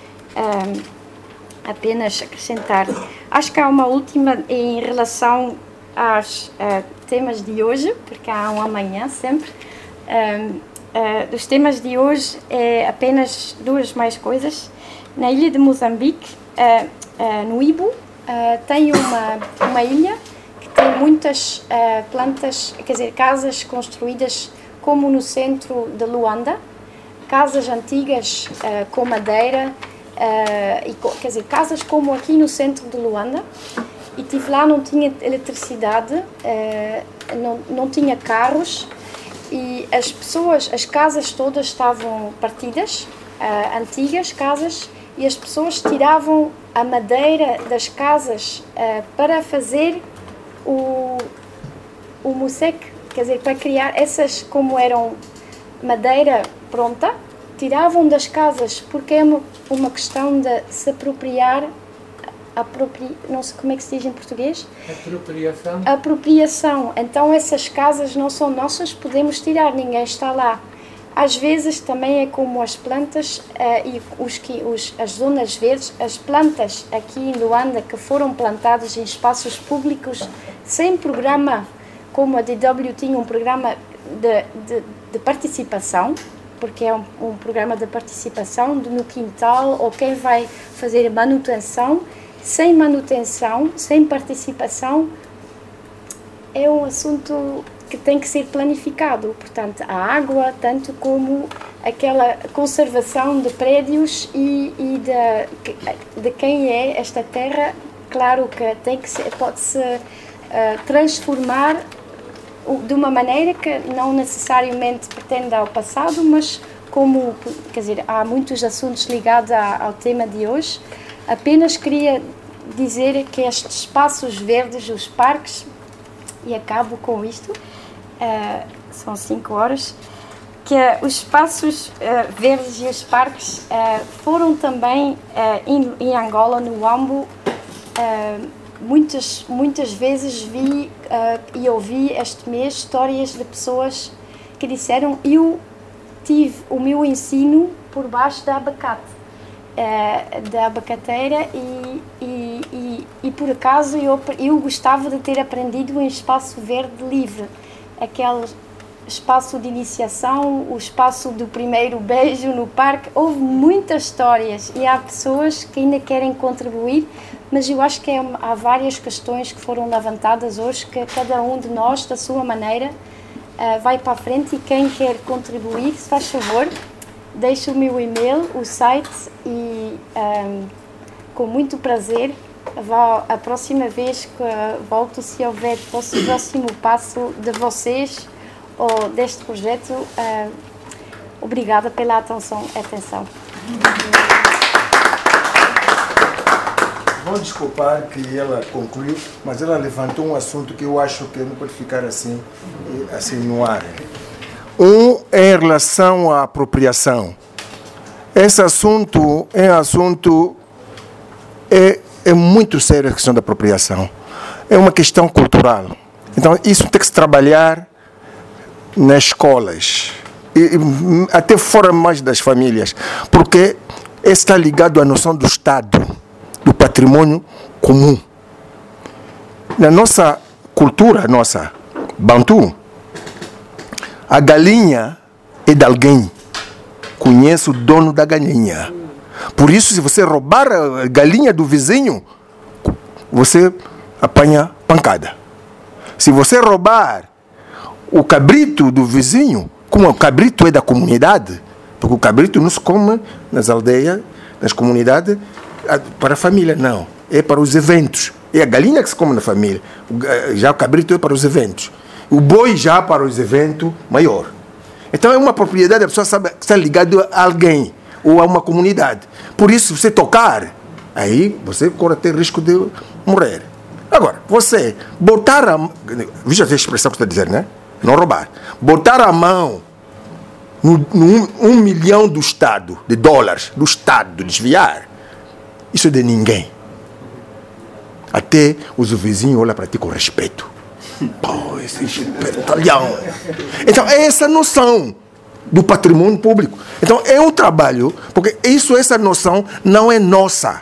B: apenas acrescentar. Acho que há uma última em relação aos temas de hoje, porque há um amanhã sempre. Dos temas de hoje é apenas duas mais coisas. Na ilha de Moçambique, no Ibo, tem uma ilha que tem muitas plantas, quer dizer, casas construídas como no centro de Luanda, casas antigas com madeira, quer dizer, casas como aqui no centro de Luanda. E estive lá, não tinha eletricidade, não tinha carros, e as casas todas estavam partidas, antigas casas, e as pessoas tiravam a madeira das casas para fazer o musek, quer dizer, para criar essas, como eram madeira pronta, tiravam das casas, porque é uma questão de se apropriar. Não sei como é que se diz em português. Apropriação. Então essas casas não são nossas, podemos tirar, ninguém está lá. Às vezes também é como as plantas e as zonas verdes, as plantas aqui em Luanda que foram plantadas em espaços públicos sem programa, como a DW tinha um programa de participação, porque é um programa de participação no quintal, ou quem vai fazer a manutenção. Sem manutenção, sem participação, é um assunto que tem que ser planificado. Portanto, a água, tanto como aquela conservação de prédios e de quem é esta terra, claro que pode-se transformar de uma maneira que não necessariamente pretende ao passado, mas como, quer dizer, há muitos assuntos ligados ao tema de hoje. Apenas queria dizer que estes espaços verdes, os parques, e acabo com isto, são 5 horas, que os espaços verdes e os parques foram também em Angola, no Uambo. Muitas vezes vi e ouvi este mês histórias de pessoas que disseram: eu tive o meu ensino por baixo da abacate. Da abacateira e por acaso eu gostava de ter aprendido em espaço verde livre, aquele espaço de iniciação, o espaço do primeiro beijo no parque. Houve muitas histórias e há pessoas que ainda querem contribuir, mas eu acho que há várias questões que foram levantadas hoje, que cada um de nós, da sua maneira, vai para a frente, e quem quer contribuir, se faz favor, deixe o meu e-mail, o site, e com muito prazer, a próxima vez que volto, se houver próximo passo de vocês ou deste projeto, obrigada pela atenção.
K: Vou desculpar que ela concluiu, mas ela levantou um assunto que eu acho que não pode ficar assim no ar.
G: Em relação à apropriação, esse assunto é muito sério, a questão da apropriação. É uma questão cultural. Então, isso tem que se trabalhar nas escolas, e até fora mais das famílias, porque está ligado à noção do Estado, do patrimônio comum. Na nossa cultura, nossa Bantu, a galinha é de alguém. Conhece o dono da galinha. Por isso, se você roubar a galinha do vizinho, você apanha pancada. Se você roubar o cabrito do vizinho, como o cabrito é da comunidade, porque o cabrito não se come nas aldeias, nas comunidades, para a família, não. É para os eventos. É a galinha que se come na família. Já o cabrito é para os eventos. O boi já para os eventos maior. Então é uma propriedade, a pessoa sabe que está ligada a alguém ou a uma comunidade. Por isso, se você tocar, aí você corre até risco de morrer. Agora, você botar a... Veja a expressão que está dizendo, né? Não roubar. Botar a mão no 1 milhão do Estado, de dólares, do Estado, desviar, isso é de ninguém. Até os vizinhos olham para ti com respeito. Pô, esse espertalhão. Então, é essa noção do patrimônio público. Então, é um trabalho, porque essa noção não é nossa.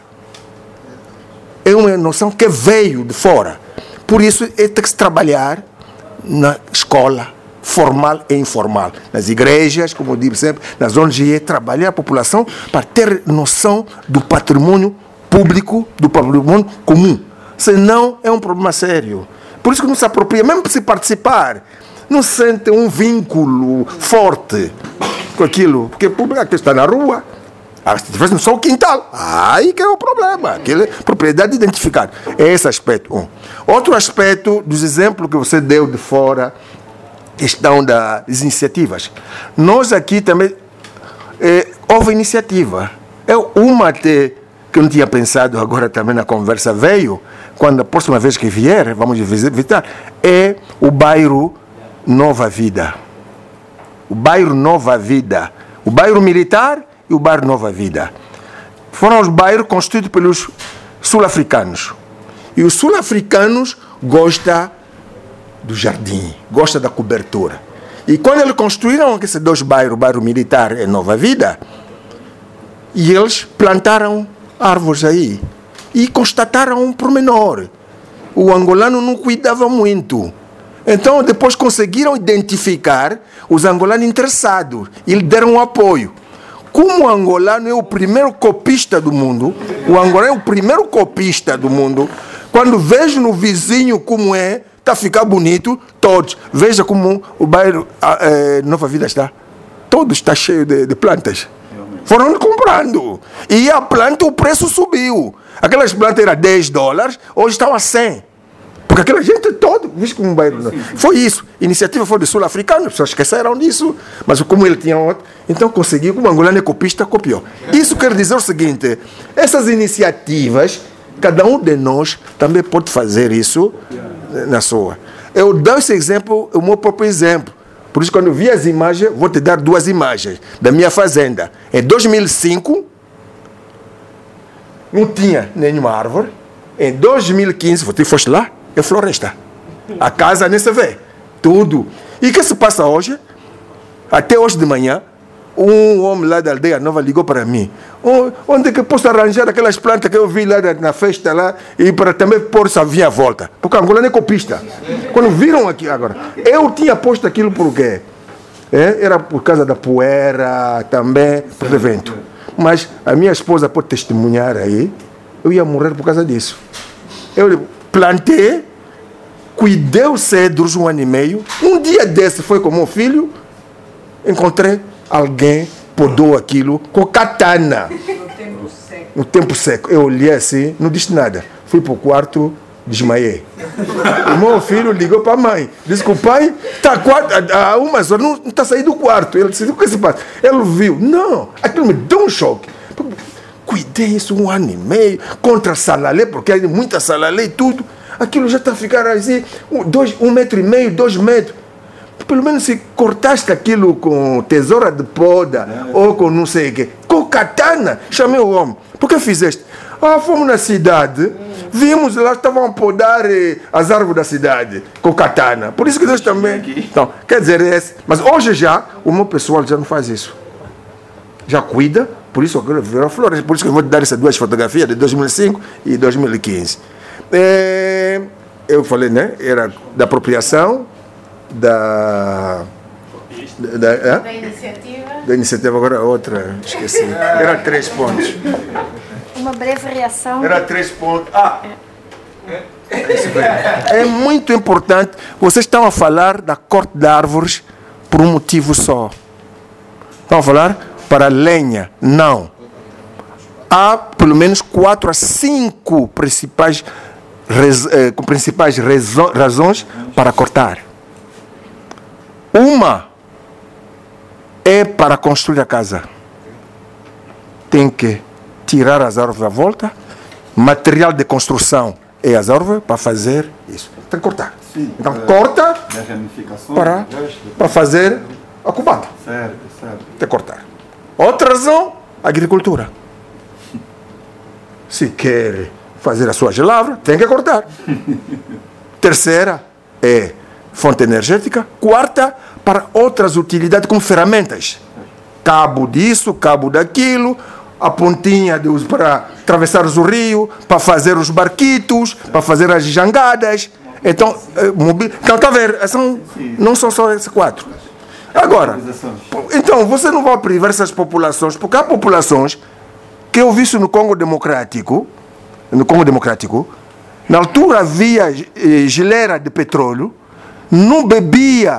G: É uma noção que veio de fora. Por isso, tem que se trabalhar na escola, formal e informal. Nas igrejas, como eu digo sempre, nas ONGs, trabalhar a população para ter noção do patrimônio público, do patrimônio comum. Senão, é um problema sério. Por isso que não se apropria, mesmo para se participar, não sente um vínculo forte com aquilo. Porque o público está na rua, se tivesse no seu quintal, aí que é o problema. Aquela é propriedade identificada. É esse aspecto. Outro aspecto dos exemplos que você deu de fora, questão das iniciativas. Nós aqui também, houve iniciativa. Uma até que eu não tinha pensado, agora também na conversa veio, quando a próxima vez que vier, vamos visitar, é o bairro Nova Vida. O bairro Nova Vida. O bairro Militar e o bairro Nova Vida. Foram os bairros construídos pelos sul-africanos. E os sul-africanos gostam do jardim, gostam da cobertura. E quando eles construíram esses dois bairros, o bairro Militar e Nova Vida, e eles plantaram árvores aí. E constataram um pormenor. O angolano não cuidava muito. Então, depois conseguiram identificar os angolanos interessados. E eles deram um apoio. Como o angolano é o primeiro copista do mundo, o angolano é o primeiro copista do mundo, quando vejo no vizinho como está a ficar bonito, todos. Veja como o bairro Nova Vida está. Todo está cheio de plantas. Foram comprando. E a planta, o preço subiu. Aquelas plantas eram $10, hoje estão a 100. Porque aquela gente toda, visto como um bairro. Foi isso. A iniciativa foi do sul-africano, as pessoas esqueceram disso. Mas como ele tinha outro, então conseguiu, como o angolano é copista, copiou. Isso quer dizer o seguinte: essas iniciativas, cada um de nós também pode fazer isso na sua. Eu dou esse exemplo, o meu próprio exemplo. Por isso, quando eu vi as imagens, vou te dar duas imagens da minha fazenda. Em 2005, não tinha nenhuma árvore. Em 2015, você foste lá, é floresta. A casa nem se vê. Tudo. E o que se passa hoje? Até hoje de manhã, um homem lá da aldeia nova ligou para mim. Onde é que eu posso arranjar aquelas plantas que eu vi lá na festa lá e para também pôr-se a vir à volta? Porque a Angola é copista. Quando viram aqui agora, eu tinha posto aquilo por quê? Era por causa da poeira também, por evento. Mas a minha esposa pode testemunhar aí, eu ia morrer por causa disso. Eu plantei, cuidei os cedros 1 ano e meio. Um dia desse foi com meu filho, encontrei alguém, podou aquilo com katana. No tempo seco. Eu olhei assim, não disse nada. Fui para o quarto, desmaiei. O meu filho ligou para a mãe. Disse que o pai está há umas horas, não está saindo do quarto. Ele disse: o que se passa? Ele viu. Não, aquilo me deu um choque. Cuidei isso 1 ano e meio, contra salalê, porque há muita salalê e tudo. Aquilo já está a ficar assim, 1,5 metro, 2 metros. Pelo menos se cortaste aquilo com tesoura de poda ou com não sei o quê, no katana. Chamei o homem. Por que fizeste? Fomos na cidade, vimos lá, estavam a podar as árvores da cidade com katana. Por isso que nós também... Então, quer dizer, mas hoje já, o meu pessoal já não faz isso. Já cuida, por isso agora virou flores. Por isso que eu vou te dar essas duas fotografias de 2005 e 2015. Eu falei, né? Era da apropriação, da iniciativa. Da iniciativa, agora outra, esqueci. Era 3 pontos.
B: Uma breve reação.
G: Era 3 pontos. É muito importante. Vocês estão a falar da corte de árvores por um motivo só. Estão a falar para lenha. Não. Há pelo menos 4 a 5 principais razões para cortar. Uma é para construir a casa. Tem que tirar as árvores à volta. Material de construção é as árvores para fazer isso. Tem que cortar.
H: Sim,
G: então corta para fazer a cubata.
H: Certo.
G: Tem que cortar. Outra razão, agricultura. Se quer fazer a sua lavra, tem que cortar. Terceira é fonte energética. Quarta, para outras utilidades como ferramentas. Cabo disso, cabo daquilo, a pontinha para atravessar o rio, para fazer os barquitos, para fazer as jangadas. Então, está a ver, não são só esses 4. Agora, então, você não vai privar essas populações, porque há populações que eu vi isso no Congo Democrático, na altura havia geleira de petróleo, não bebia,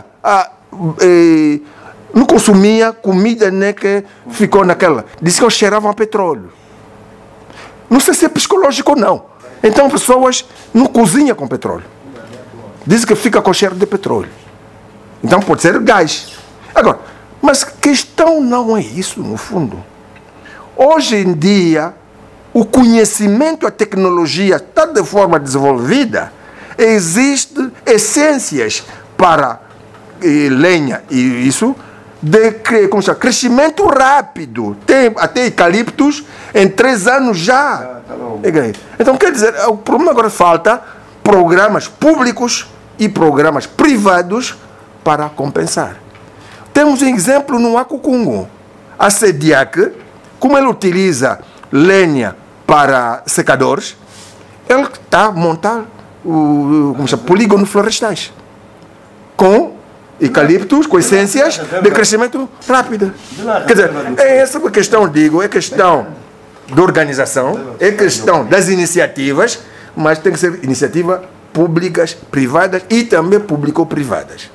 G: não consumia comida, né, que ficou naquela. Disse que cheiravam a petróleo. Não sei se é psicológico ou não. Então, pessoas não cozinham com petróleo. Dizem que fica com cheiro de petróleo. Então, pode ser gás. Agora, mas questão não é isso, no fundo. Hoje em dia, o conhecimento, a tecnologia está de forma desenvolvida. Existem essências para lenha e isso, de crescimento rápido. Tem até eucaliptos, em 3 anos já. Então, quer dizer, o problema agora falta programas públicos e programas privados para compensar. Temos um exemplo no Akukungu. A SEDIAC, como ele utiliza lenha para secadores, ele está a montar polígonos florestais com eucaliptos, com essências de crescimento rápido. Quer dizer, essa questão, digo, é questão de organização, é questão das iniciativas, mas tem que ser iniciativas públicas, privadas e também público-privadas.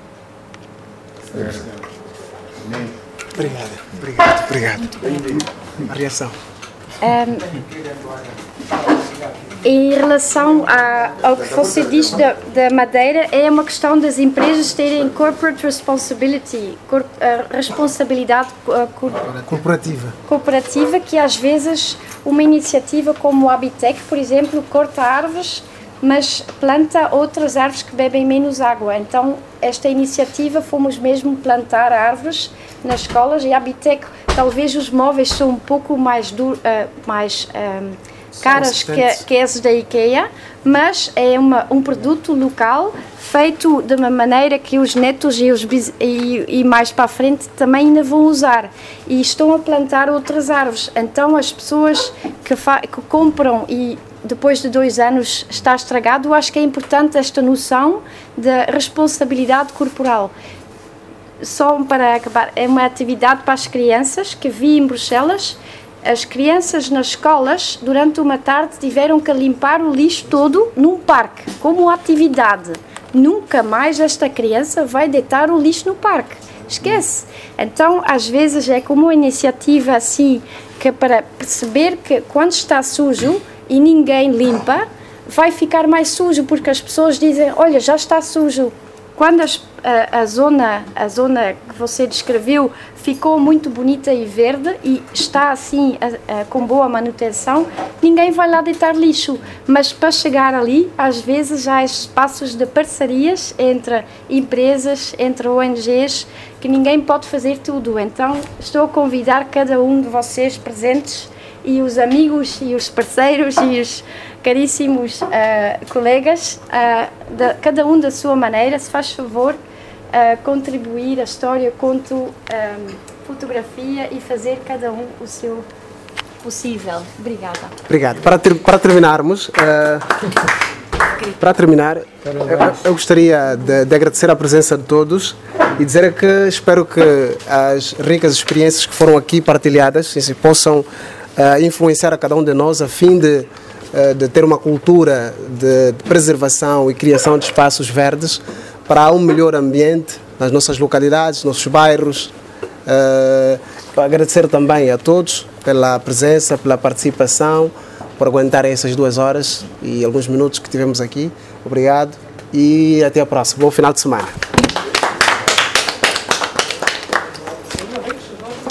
A: Obrigado. A reação.
B: Em relação ao que você diz da madeira, é uma questão das empresas terem corporate responsibility, responsabilidade corporativa, que às vezes uma iniciativa como o Habitec, por exemplo, corta árvores, mas planta outras árvores que bebem menos água. Então, esta iniciativa fomos mesmo plantar árvores nas escolas, e a Habitec, talvez os móveis são um pouco mais caras que esses da IKEA, mas é um produto local feito de uma maneira que os netos e mais para a frente também ainda vão usar, e estão a plantar outras árvores. Então as pessoas que compram e depois de 2 anos está estragado, eu acho que é importante esta noção da responsabilidade corporal. Só para acabar, é uma atividade para as crianças que vi em Bruxelas. As crianças nas escolas, durante uma tarde, tiveram que limpar o lixo todo num parque, como atividade. Nunca mais esta criança vai deitar o lixo no parque. Esquece. Então, às vezes, é como uma iniciativa assim, que é para perceber que quando está sujo e ninguém limpa, vai ficar mais sujo, porque as pessoas dizem, olha, já está sujo. quando a zona que você descreveu ficou muito bonita e verde e está assim com boa manutenção, ninguém vai lá deitar lixo. Mas para chegar ali, às vezes há espaços de parcerias entre empresas, entre ONGs, que ninguém pode fazer tudo. Então estou a convidar cada um de vocês presentes e os amigos e os parceiros e os caríssimos colegas, cada um da sua maneira, se faz favor, contribuir a história, conto, fotografia e fazer cada um o seu possível. Obrigada.
A: Obrigado. Para terminarmos, eu gostaria de agradecer a presença de todos e dizer que espero que as ricas experiências que foram aqui partilhadas possam influenciar a cada um de nós a fim de ter uma cultura de preservação e criação de espaços verdes para um melhor ambiente nas nossas localidades, nossos bairros. Agradecer também a todos pela presença, pela participação, por aguentarem essas 2 horas e alguns minutos que tivemos aqui. Obrigado e até a próxima. Bom final de semana.